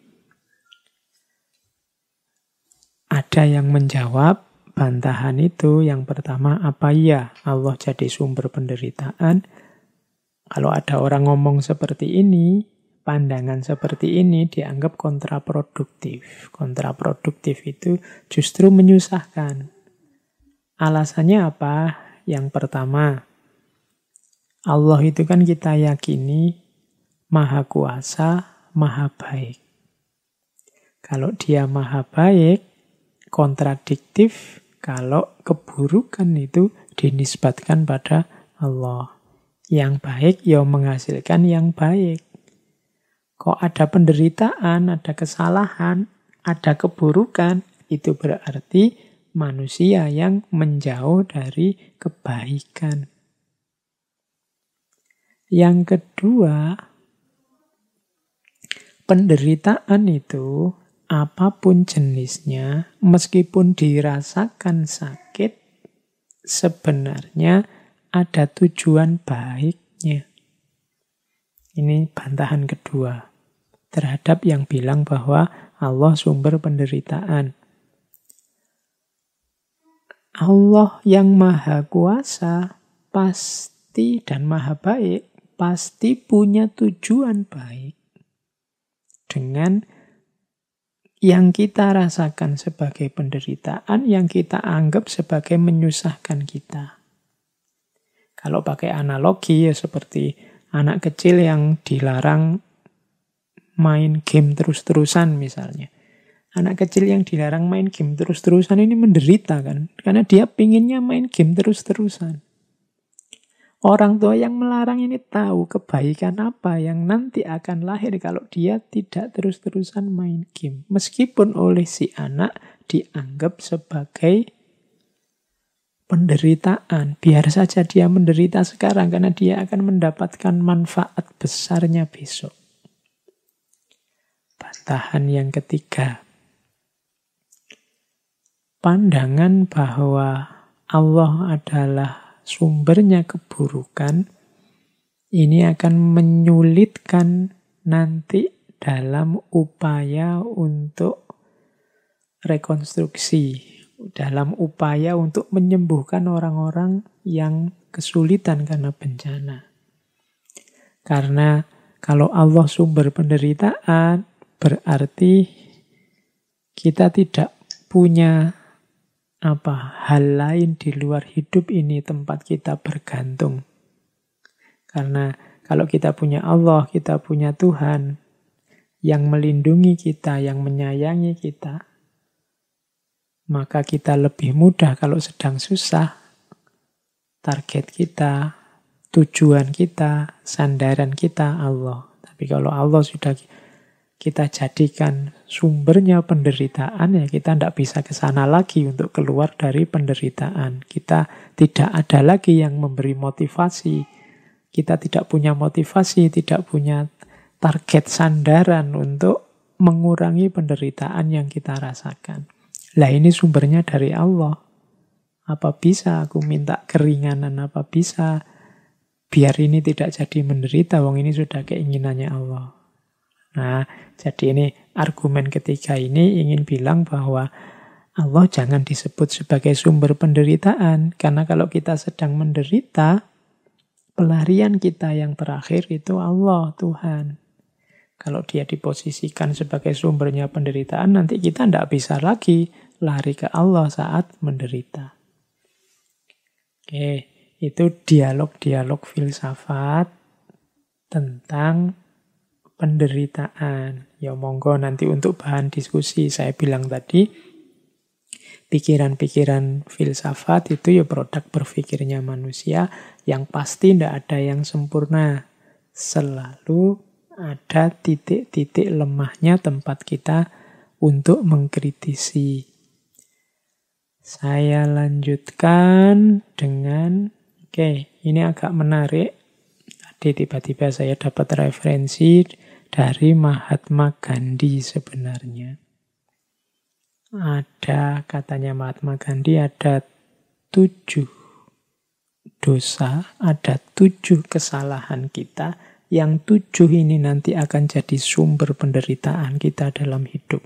Ada yang menjawab bantahan itu. Yang pertama, apa iya Allah jadi sumber penderitaan? Kalau ada orang ngomong seperti ini, pandangan seperti ini dianggap kontraproduktif. Kontraproduktif itu justru menyusahkan. Alasannya apa? Yang pertama, Allah itu kan kita yakini maha kuasa, maha baik. Kalau dia maha baik, kontradiktif kalau keburukan itu dinisbatkan pada Allah. Yang baik ya menghasilkan yang baik. Kok ada penderitaan, ada kesalahan, ada keburukan, itu berarti manusia yang menjauh dari kebaikan. Yang kedua, penderitaan itu apapun jenisnya, meskipun dirasakan sakit, sebenarnya ada tujuan baiknya. Ini bantahan kedua terhadap yang bilang bahwa Allah sumber penderitaan. Allah yang maha kuasa pasti dan maha baik, pasti punya tujuan baik dengan yang kita rasakan sebagai penderitaan, yang kita anggap sebagai menyusahkan kita. Kalau pakai analogi ya seperti anak kecil yang dilarang main game terus-terusan misalnya. Anak kecil yang dilarang main game terus-terusan ini menderita kan, karena dia pinginnya main game terus-terusan. Orang tua yang melarang ini tahu kebaikan apa yang nanti akan lahir kalau dia tidak terus-terusan main game. Meskipun oleh si anak dianggap sebagai penderitaan. Biar saja dia menderita sekarang karena dia akan mendapatkan manfaat besarnya besok. Bantahan yang ketiga. Pandangan bahwa Allah adalah sumbernya keburukan, ini akan menyulitkan nanti dalam upaya untuk rekonstruksi, dalam upaya untuk menyembuhkan orang-orang yang kesulitan karena bencana. Karena kalau Allah sumber penderitaan, berarti kita tidak punya hal lain di luar hidup ini tempat kita bergantung. Karena kalau kita punya Allah, kita punya Tuhan yang melindungi kita, yang menyayangi kita, maka kita lebih mudah kalau sedang susah. Target kita, tujuan kita, sandaran kita Allah. Tapi kalau Allah sudah kita jadikan sumbernya penderitaan, ya kita tidak bisa ke sana lagi untuk keluar dari penderitaan. Kita tidak ada lagi yang memberi motivasi. Kita tidak punya motivasi, tidak punya target sandaran untuk mengurangi penderitaan yang kita rasakan. Lah ini sumbernya dari Allah. Apa bisa aku minta keringanan? Apa bisa biar ini tidak jadi menderita? Wong ini sudah keinginannya Allah. Nah, jadi ini argumen ketiga ini ingin bilang bahwa Allah jangan disebut sebagai sumber penderitaan. Karena kalau kita sedang menderita, pelarian kita yang terakhir itu Allah, Tuhan. Kalau dia diposisikan sebagai sumbernya penderitaan, nanti kita tidak bisa lagi lari ke Allah saat menderita. Oke, itu dialog-dialog filsafat tentang penderitaan. Ya monggo nanti untuk bahan diskusi. Saya bilang tadi, pikiran-pikiran filsafat itu ya produk berpikirnya manusia, yang pasti tidak ada yang sempurna. Selalu ada titik-titik lemahnya tempat kita untuk mengkritisi. Saya lanjutkan dengan, ini agak menarik. Tadi tiba-tiba saya dapat referensi dari Mahatma Gandhi sebenarnya. Ada, katanya Mahatma Gandhi, ada 7 dosa, ada 7 kesalahan kita, yang 7 ini nanti akan jadi sumber penderitaan kita dalam hidup.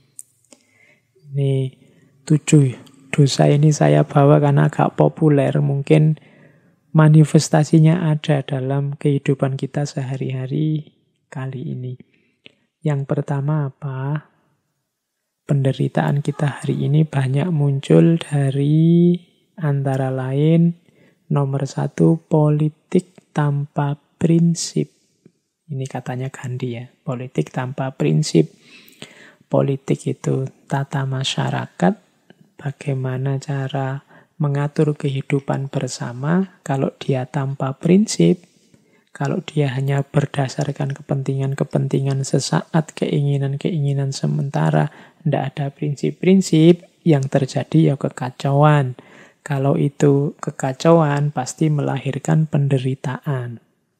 Ini 7 dosa ini saya bawa karena agak populer, mungkin manifestasinya ada dalam kehidupan kita sehari-hari kali ini. Yang pertama apa? Penderitaan kita hari ini banyak muncul dari antara lain, nomor 1, politik tanpa prinsip. Ini katanya Gandhi ya, politik tanpa prinsip. Politik itu tata masyarakat, bagaimana cara mengatur kehidupan bersama. Kalau dia tanpa prinsip, kalau dia hanya berdasarkan kepentingan-kepentingan sesaat, keinginan-keinginan sementara, tidak ada prinsip-prinsip, yang terjadi ya kekacauan. Kalau itu kekacauan, pasti melahirkan penderitaan.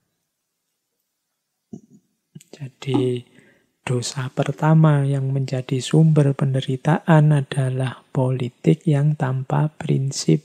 Jadi dosa pertama yang menjadi sumber penderitaan adalah politik yang tanpa prinsip.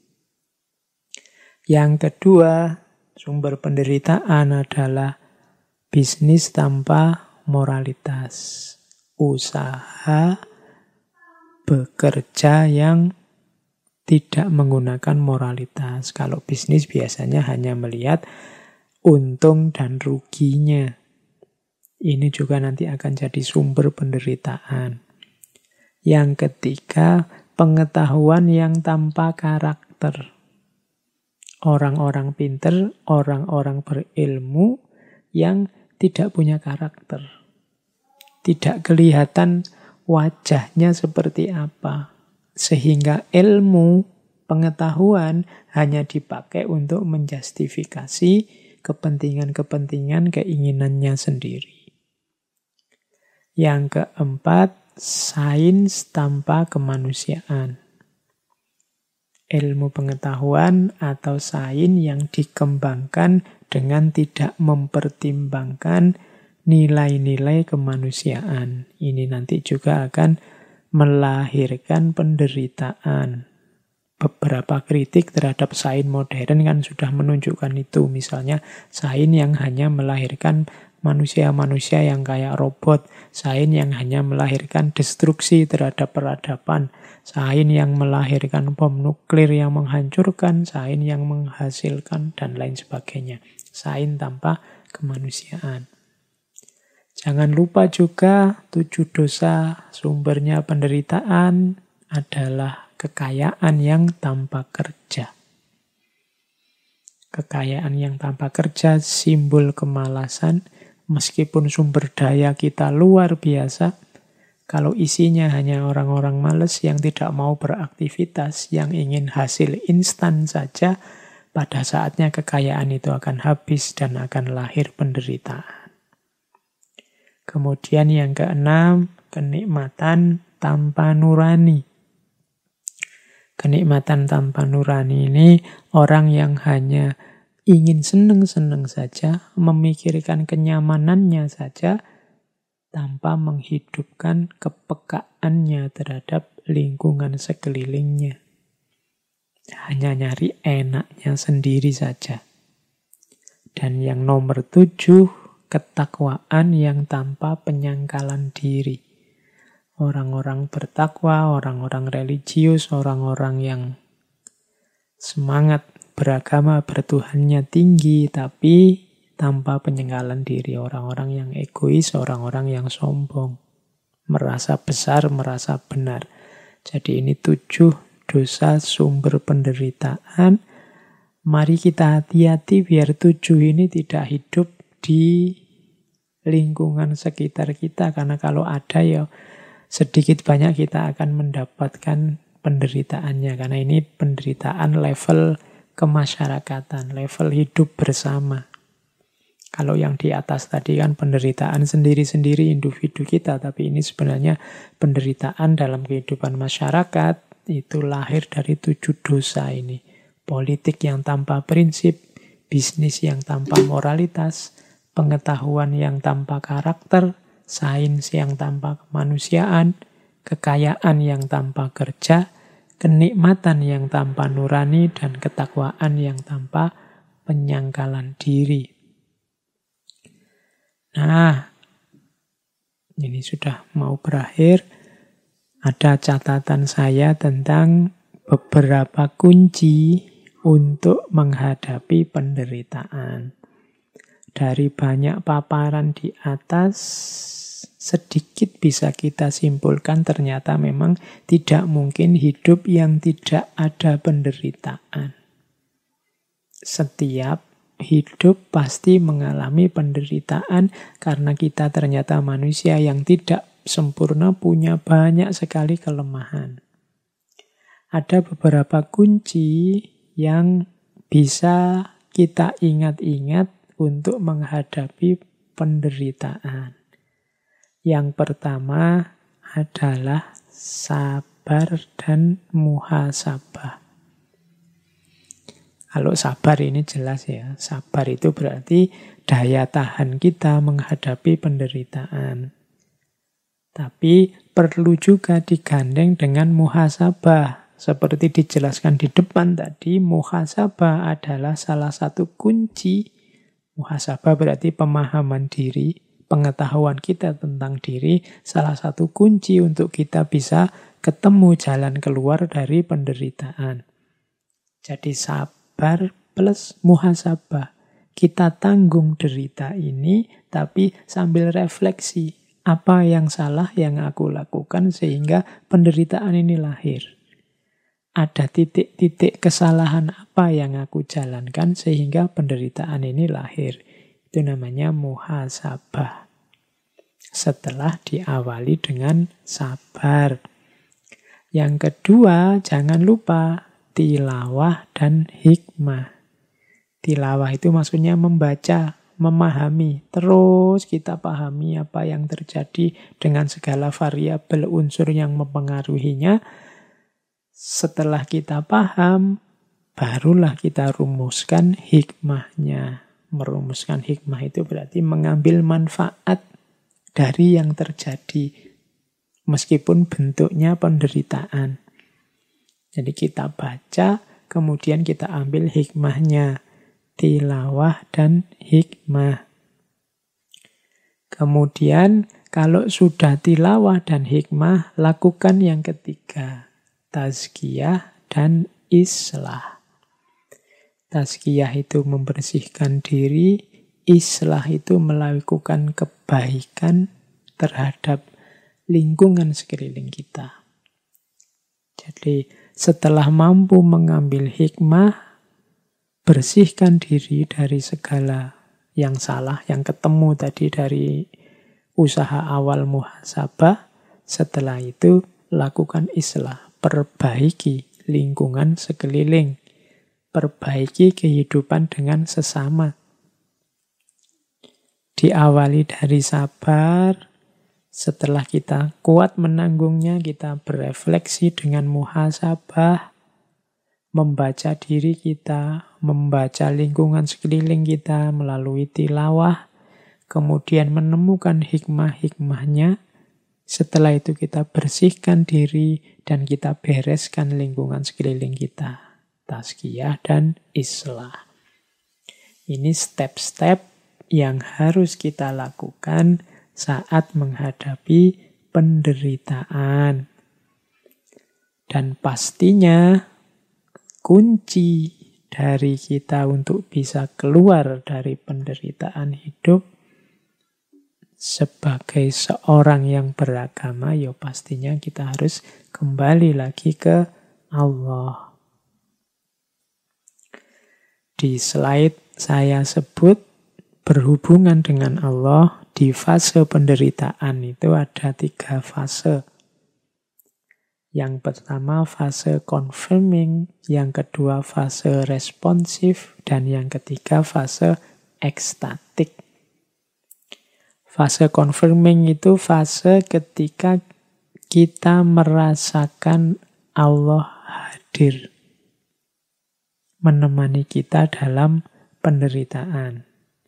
Yang kedua, sumber penderitaan adalah bisnis tanpa moralitas. Usaha bekerja yang tidak menggunakan moralitas. Kalau bisnis biasanya hanya melihat untung dan ruginya. Ini juga nanti akan jadi sumber penderitaan. Yang ketiga, pengetahuan yang tanpa karakter. Orang-orang pinter, orang-orang berilmu yang tidak punya karakter. Tidak kelihatan wajahnya seperti apa. Sehingga ilmu Pengetahuan hanya dipakai untuk menjustifikasi kepentingan-kepentingan keinginannya sendiri. Yang keempat, sains tanpa kemanusiaan. Ilmu pengetahuan atau sains yang dikembangkan dengan tidak mempertimbangkan nilai-nilai kemanusiaan. Ini nanti juga akan melahirkan penderitaan. Beberapa kritik terhadap sains modern kan sudah menunjukkan itu. Misalnya sains yang hanya melahirkan manusia-manusia yang kayak robot, sains yang hanya melahirkan destruksi terhadap peradaban, sains yang melahirkan bom nuklir yang menghancurkan, sains yang menghasilkan, dan lain sebagainya. Sains tanpa kemanusiaan. Jangan lupa juga 7 dosa sumbernya penderitaan adalah kekayaan yang tanpa kerja. Kekayaan yang tanpa kerja simbol kemalasan. Meskipun sumber daya kita luar biasa, kalau isinya hanya orang-orang malas yang tidak mau beraktivitas, yang ingin hasil instan saja, pada saatnya kekayaan itu akan habis dan akan lahir penderitaan. Kemudian yang keenam, kenikmatan tanpa nurani. Kenikmatan tanpa nurani ini orang yang hanya ingin seneng-seneng saja, memikirkan kenyamanannya saja, tanpa menghidupkan kepekaannya terhadap lingkungan sekelilingnya. Hanya nyari enaknya sendiri saja. Dan yang nomor 7, ketakwaan yang tanpa penyangkalan diri. Orang-orang bertakwa, orang-orang religius, orang-orang yang semangat beragama, bertuhannya tinggi, tapi tanpa penyangkalan diri. Orang-orang yang egois, orang-orang yang sombong. Merasa besar, merasa benar. Jadi ini 7 dosa sumber penderitaan. Mari kita hati-hati biar 7 ini tidak hidup di lingkungan sekitar kita. Karena kalau ada ya sedikit banyak kita akan mendapatkan penderitaannya. Karena ini penderitaan level kemasyarakatan, level hidup bersama. Kalau yang di atas tadi kan penderitaan sendiri-sendiri individu kita, tapi ini sebenarnya penderitaan dalam kehidupan masyarakat, itu lahir dari 7 dosa ini. Politik yang tanpa prinsip, bisnis yang tanpa moralitas, pengetahuan yang tanpa karakter, sains yang tanpa kemanusiaan, kekayaan yang tanpa kerja, kenikmatan yang tanpa nurani, dan ketakwaan yang tanpa penyangkalan diri. Nah, ini sudah mau berakhir. Ada catatan saya tentang beberapa kunci untuk menghadapi penderitaan. Dari banyak paparan di atas, sedikit bisa kita simpulkan ternyata memang tidak mungkin hidup yang tidak ada penderitaan. Setiap hidup pasti mengalami penderitaan karena kita ternyata manusia yang tidak sempurna, punya banyak sekali kelemahan. Ada beberapa kunci yang bisa kita ingat-ingat untuk menghadapi penderitaan. Yang pertama adalah sabar dan muhasabah. Kalau sabar ini jelas ya, sabar itu berarti daya tahan kita menghadapi penderitaan. Tapi perlu juga digandeng dengan muhasabah. Seperti dijelaskan di depan tadi, muhasabah adalah salah satu kunci. Muhasabah berarti pemahaman diri, pengetahuan kita tentang diri, salah satu kunci untuk kita bisa ketemu jalan keluar dari penderitaan. Jadi sabar plus muhasabah. Kita tanggung derita ini, tapi sambil refleksi. Apa yang salah yang aku lakukan sehingga penderitaan ini lahir? Ada titik-titik kesalahan apa yang aku jalankan sehingga penderitaan ini lahir? Itu namanya muhasabah. Setelah diawali dengan sabar. Yang kedua, jangan lupa tilawah dan hikmah. Tilawah itu maksudnya membaca, memahami. Terus kita pahami apa yang terjadi dengan segala variabel unsur yang mempengaruhinya. Setelah kita paham, barulah kita rumuskan hikmahnya. Merumuskan hikmah itu berarti mengambil manfaat dari yang terjadi. Meskipun bentuknya penderitaan. Jadi kita baca, kemudian kita ambil hikmahnya. Tilawah dan hikmah. Kemudian kalau sudah tilawah dan hikmah, lakukan yang ketiga. Tazkiyah dan islah. Tazkiyah itu membersihkan diri, islah itu melakukan kebaikan terhadap lingkungan sekeliling kita. Jadi setelah mampu mengambil hikmah, bersihkan diri dari segala yang salah, yang ketemu tadi dari usaha awal muhasabah. Setelah itu lakukan islah, perbaiki lingkungan sekeliling, perbaiki kehidupan dengan sesama. Diawali dari sabar, setelah kita kuat menanggungnya, kita berefleksi dengan muhasabah, membaca diri kita, membaca lingkungan sekeliling kita melalui tilawah, kemudian menemukan hikmah-hikmahnya. Setelah itu kita bersihkan diri dan kita bereskan lingkungan sekeliling kita. Tazkiyah dan islah. Ini step-step yang harus kita lakukan saat menghadapi penderitaan. Dan pastinya kunci dari kita untuk bisa keluar dari penderitaan hidup sebagai seorang yang beragama, ya pastinya kita harus kembali lagi ke Allah. Di slide saya sebut berhubungan dengan Allah di fase penderitaan itu ada 3 fase. Yang pertama fase confirming, yang kedua fase responsif, dan yang ketiga fase ekstatik. Fase confirming itu fase ketika kita merasakan Allah hadir menemani kita dalam penderitaan.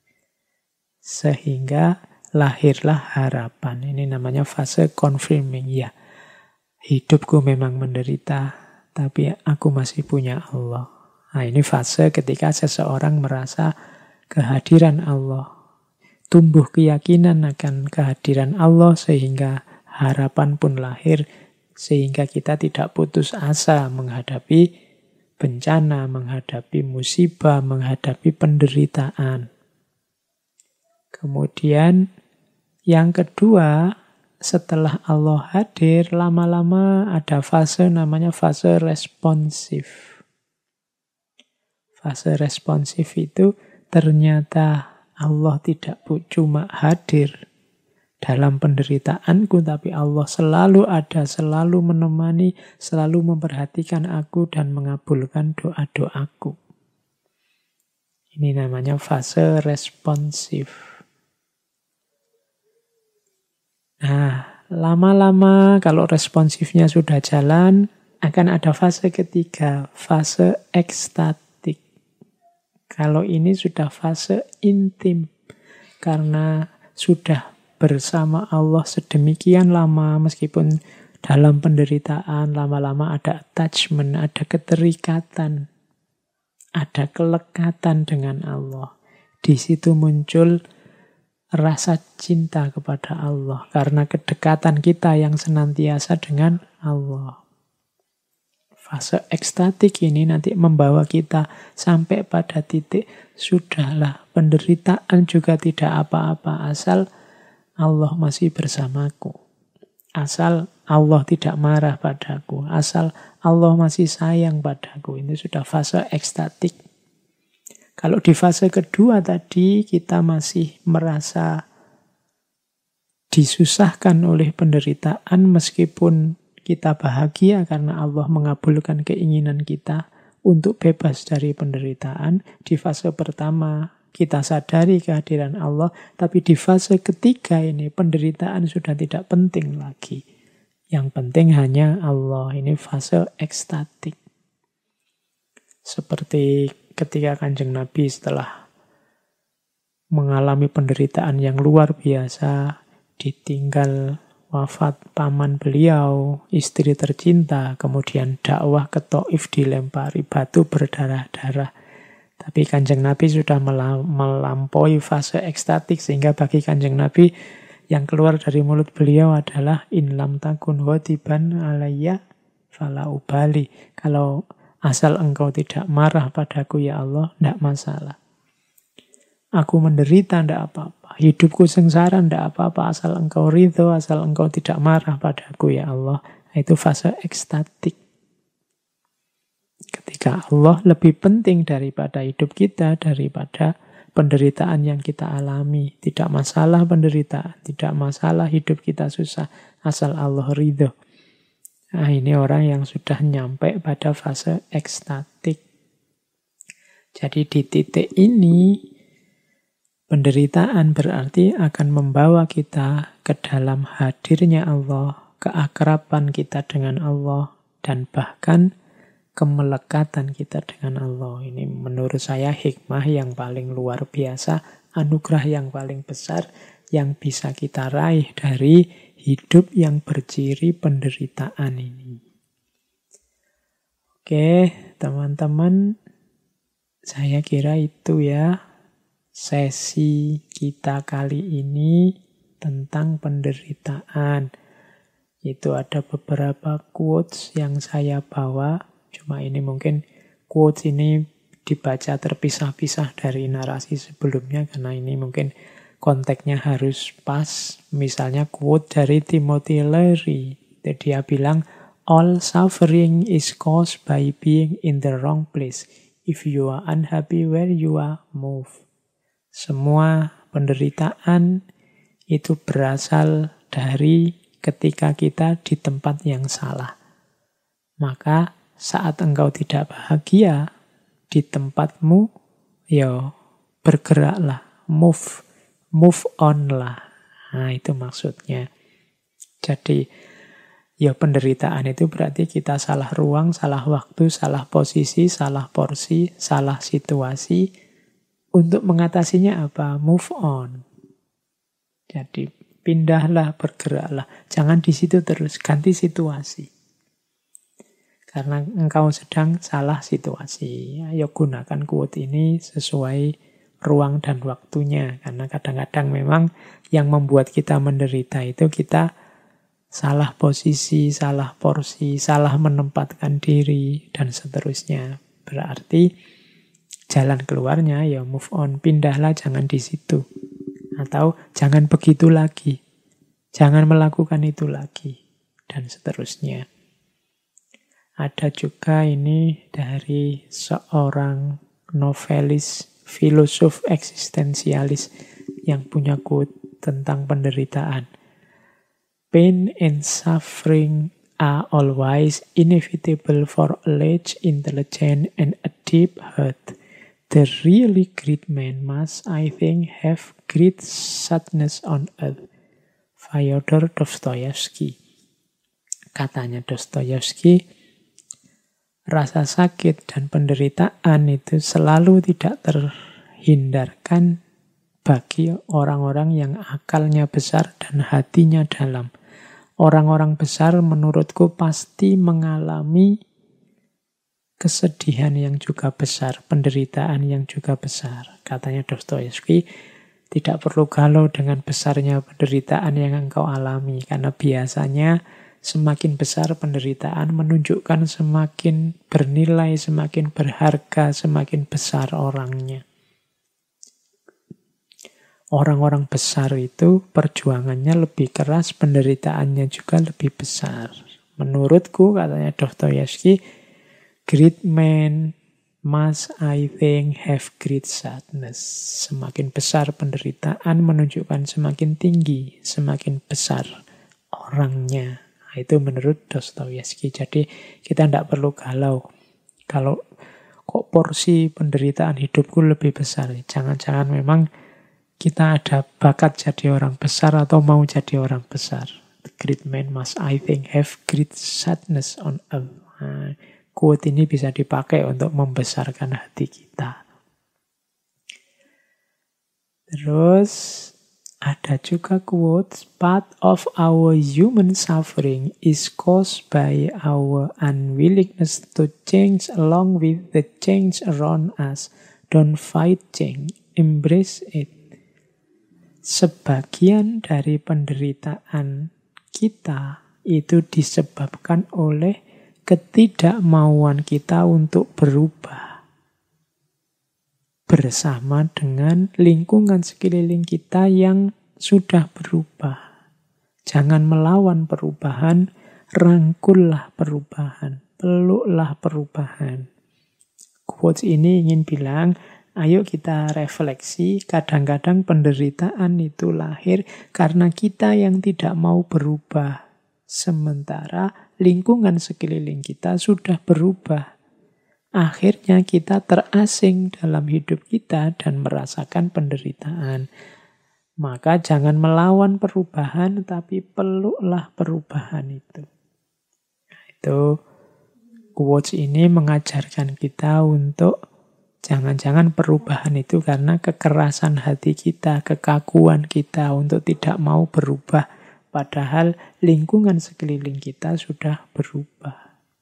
Sehingga lahirlah harapan. Ini namanya fase confirming. Ya, hidupku memang menderita, tapi aku masih punya Allah. Nah, ini fase ketika seseorang merasa kehadiran Allah. Tumbuh keyakinan akan kehadiran Allah sehingga harapan pun lahir. Sehingga kita tidak putus asa menghadapi bencana, menghadapi musibah, menghadapi penderitaan. Kemudian yang kedua, setelah Allah hadir, lama-lama ada fase namanya fase responsif. Fase responsif itu ternyata Allah tidak cuma hadir dalam penderitaanku, tapi Allah selalu ada, selalu menemani, selalu memperhatikan aku dan mengabulkan doa-doaku. Ini namanya fase responsif. Nah, lama-lama kalau responsifnya sudah jalan, akan ada fase ketiga, fase ekstatik. Kalau ini sudah fase intim, karena sudah bersama Allah sedemikian lama, meskipun dalam penderitaan, lama-lama ada attachment, ada keterikatan, ada kelekatan dengan Allah. Di situ muncul rasa cinta kepada Allah karena kedekatan kita yang senantiasa dengan Allah. Fase ekstatik ini nanti membawa kita sampai pada titik sudahlah, penderitaan juga tidak apa-apa asal Allah masih bersamaku. Asal Allah tidak marah padaku, asal Allah masih sayang padaku. Ini sudah fase ekstatik. Kalau di fase kedua tadi kita masih merasa disusahkan oleh penderitaan meskipun kita bahagia karena Allah mengabulkan keinginan kita. untuk bebas dari penderitaan. Di fase pertama kita sadari kehadiran Allah, tapi di fase ketiga ini penderitaan sudah tidak penting lagi. Yang penting hanya Allah. Ini fase ekstatik. Seperti ketika Kanjeng Nabi setelah mengalami penderitaan yang luar biasa, ditinggal wafat paman beliau, istri tercinta, kemudian dakwah ke Thaif dilempari batu berdarah-darah. Tapi Kanjeng Nabi sudah melampaui fase ekstatik, sehingga bagi Kanjeng Nabi yang keluar dari mulut beliau adalah in lam takun ghadiban alayya fala ubali. Kalau asal engkau tidak marah padaku ya Allah, tidak masalah. Aku menderita, tidak apa-apa. Hidupku sengsara, tidak apa-apa. Asal engkau ridho, asal engkau tidak marah padaku ya Allah. Itu fase ekstatik. Ketika Allah lebih penting daripada hidup kita, daripada penderitaan yang kita alami. Tidak masalah penderitaan, tidak masalah hidup kita susah, asal Allah ridho. Nah, ini orang yang sudah nyampe pada fase ekstatik. Jadi di titik ini, penderitaan berarti akan membawa kita ke dalam hadirnya Allah, keakraban kita dengan Allah, dan bahkan kemelekatan kita dengan Allah. Ini menurut saya hikmah yang paling luar biasa, anugerah yang paling besar yang bisa kita raih dari hidup yang berciri penderitaan ini. Oke, teman-teman, saya kira itu ya sesi kita kali ini tentang penderitaan. Itu ada beberapa quotes yang saya bawa. Cuma ini mungkin quotes ini dibaca terpisah-pisah dari narasi sebelumnya, karena ini mungkin konteksnya harus pas. Misalnya quote dari Timothy Leary. Dia bilang, all suffering is caused by being in the wrong place. If you are unhappy where you are, move. Semua penderitaan itu berasal dari ketika kita di tempat yang salah. Maka saat engkau tidak bahagia di tempatmu, ya bergeraklah, move on lah. Nah, itu maksudnya. Jadi, ya penderitaan itu berarti kita salah ruang, salah waktu, salah posisi, salah porsi, salah situasi. Untuk mengatasinya apa? Move on. Jadi, pindahlah, bergeraklah. Jangan di situ terus, ganti situasi. Karena engkau sedang salah situasi. Ayo gunakan quote ini sesuai ruang dan waktunya. Karena kadang-kadang memang yang membuat kita menderita itu kita salah posisi, salah porsi, salah menempatkan diri, dan seterusnya. Berarti jalan keluarnya ya move on, pindahlah, jangan di situ. Atau jangan begitu lagi. Jangan melakukan itu lagi. Dan seterusnya. Ada juga ini dari seorang novelis, filosof eksistensialis yang punya quote tentang penderitaan. Pain and suffering are always inevitable for a large intelligence and a deep heart. The really great man must, I think, have great sadness on earth. Fyodor Dostoyevsky. Katanya Dostoyevsky, rasa sakit dan penderitaan itu selalu tidak terhindarkan bagi orang-orang yang akalnya besar dan hatinya dalam. Orang-orang besar menurutku pasti mengalami kesedihan yang juga besar, penderitaan yang juga besar. Katanya Dostoyevsky, tidak perlu galau dengan besarnya penderitaan yang engkau alami, karena biasanya semakin besar penderitaan menunjukkan semakin bernilai, semakin berharga, semakin besar orangnya. Orang-orang besar itu perjuangannya lebih keras, penderitaannya juga lebih besar. Menurutku, katanya Dostoyevsky, great men must, I think, have great sadness. Semakin besar penderitaan menunjukkan semakin tinggi, semakin besar orangnya. Itu menurut Dostoyevsky. Jadi kita tidak perlu galau Kalau kok porsi penderitaan hidupku lebih besar, jangan-jangan memang kita ada bakat jadi orang besar atau mau jadi orang besar. The great man must, I think, have great sadness on earth. Nah, quote ini bisa dipakai untuk membesarkan hati kita. Terus ada juga quotes, part of our human suffering is caused by our unwillingness to change along with the change around us. Don't fight change, embrace it. Sebagian dari penderitaan kita itu disebabkan oleh ketidakmauan kita untuk berubah bersama dengan lingkungan sekeliling kita yang sudah berubah. Jangan melawan perubahan, rangkullah perubahan, peluklah perubahan. Quotes ini ingin bilang, ayo kita refleksi, kadang-kadang penderitaan itu lahir karena kita yang tidak mau berubah. Sementara lingkungan sekeliling kita sudah berubah. Akhirnya kita terasing dalam hidup kita dan merasakan penderitaan. Maka jangan melawan perubahan, tapi peluklah perubahan itu. Nah, itu quotes ini mengajarkan kita untuk jangan-jangan perubahan itu karena kekerasan hati kita, kekakuan kita untuk tidak mau berubah. Padahal lingkungan sekeliling kita sudah berubah.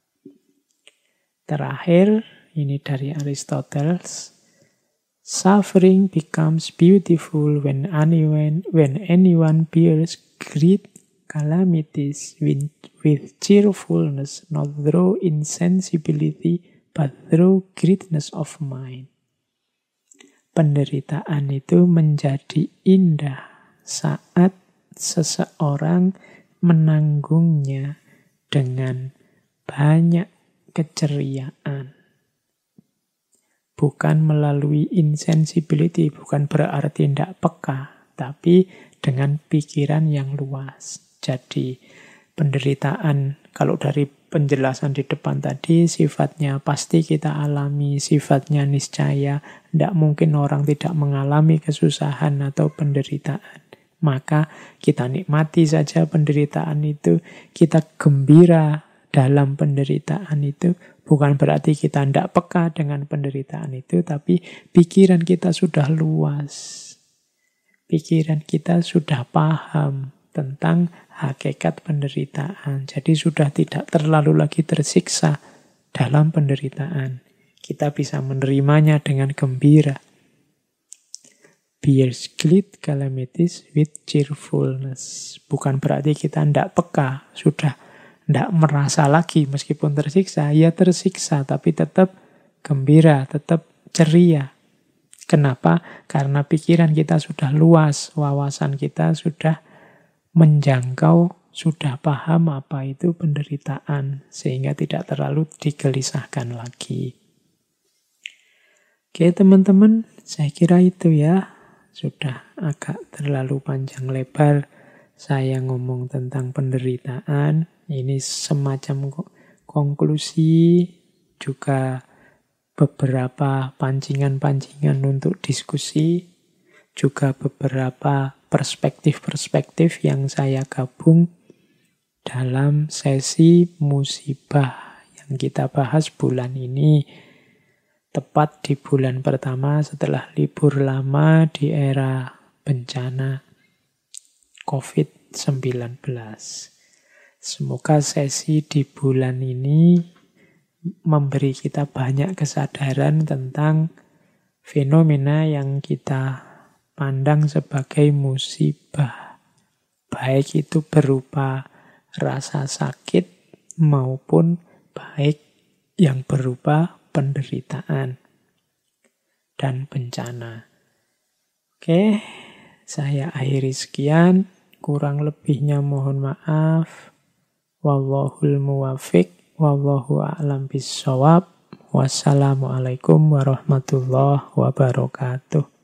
Terakhir, ini dari Aristoteles. Suffering becomes beautiful when anyone bears great calamities with cheerfulness, not through insensibility, but through greatness of mind. Penderitaan itu menjadi indah saat seseorang menanggungnya dengan banyak keceriaan. Bukan melalui insensibility, bukan berarti tidak peka, tapi dengan pikiran yang luas. Jadi penderitaan, kalau dari penjelasan di depan tadi, sifatnya pasti kita alami, sifatnya niscaya, tidak mungkin orang tidak mengalami kesusahan atau penderitaan. Maka kita nikmati saja penderitaan itu, kita gembira dalam penderitaan itu. Bukan berarti kita tidak peka dengan penderitaan itu, tapi pikiran kita sudah luas. Pikiran kita sudah paham tentang hakikat penderitaan. Jadi sudah tidak terlalu lagi tersiksa dalam penderitaan. Kita bisa menerimanya dengan gembira. Bears great calamities with cheerfulness. Bukan berarti kita tidak peka, sudah tidak merasa lagi meskipun tersiksa. Ya tersiksa, tapi tetap gembira, tetap ceria. Kenapa? Karena pikiran kita sudah luas, wawasan kita sudah menjangkau, sudah paham apa itu penderitaan, sehingga tidak terlalu digelisahkan lagi. Oke teman-teman, saya kira itu ya. Sudah agak terlalu panjang lebar saya ngomong tentang penderitaan. Ini semacam konklusi, juga beberapa pancingan-pancingan untuk diskusi, juga beberapa perspektif-perspektif yang saya gabung dalam sesi musibah yang kita bahas bulan ini. Tepat di bulan pertama setelah libur lama di era bencana COVID-19. Semoga sesi di bulan ini memberi kita banyak kesadaran tentang fenomena yang kita pandang sebagai musibah. Baik itu berupa rasa sakit maupun baik yang berupa penderitaan dan bencana. Oke, saya akhiri sekian. Kurang lebihnya mohon maaf. Wallahul muwafiq, wallahu a'lam bissawab. Wassalamualaikum warahmatullahi wabarakatuh.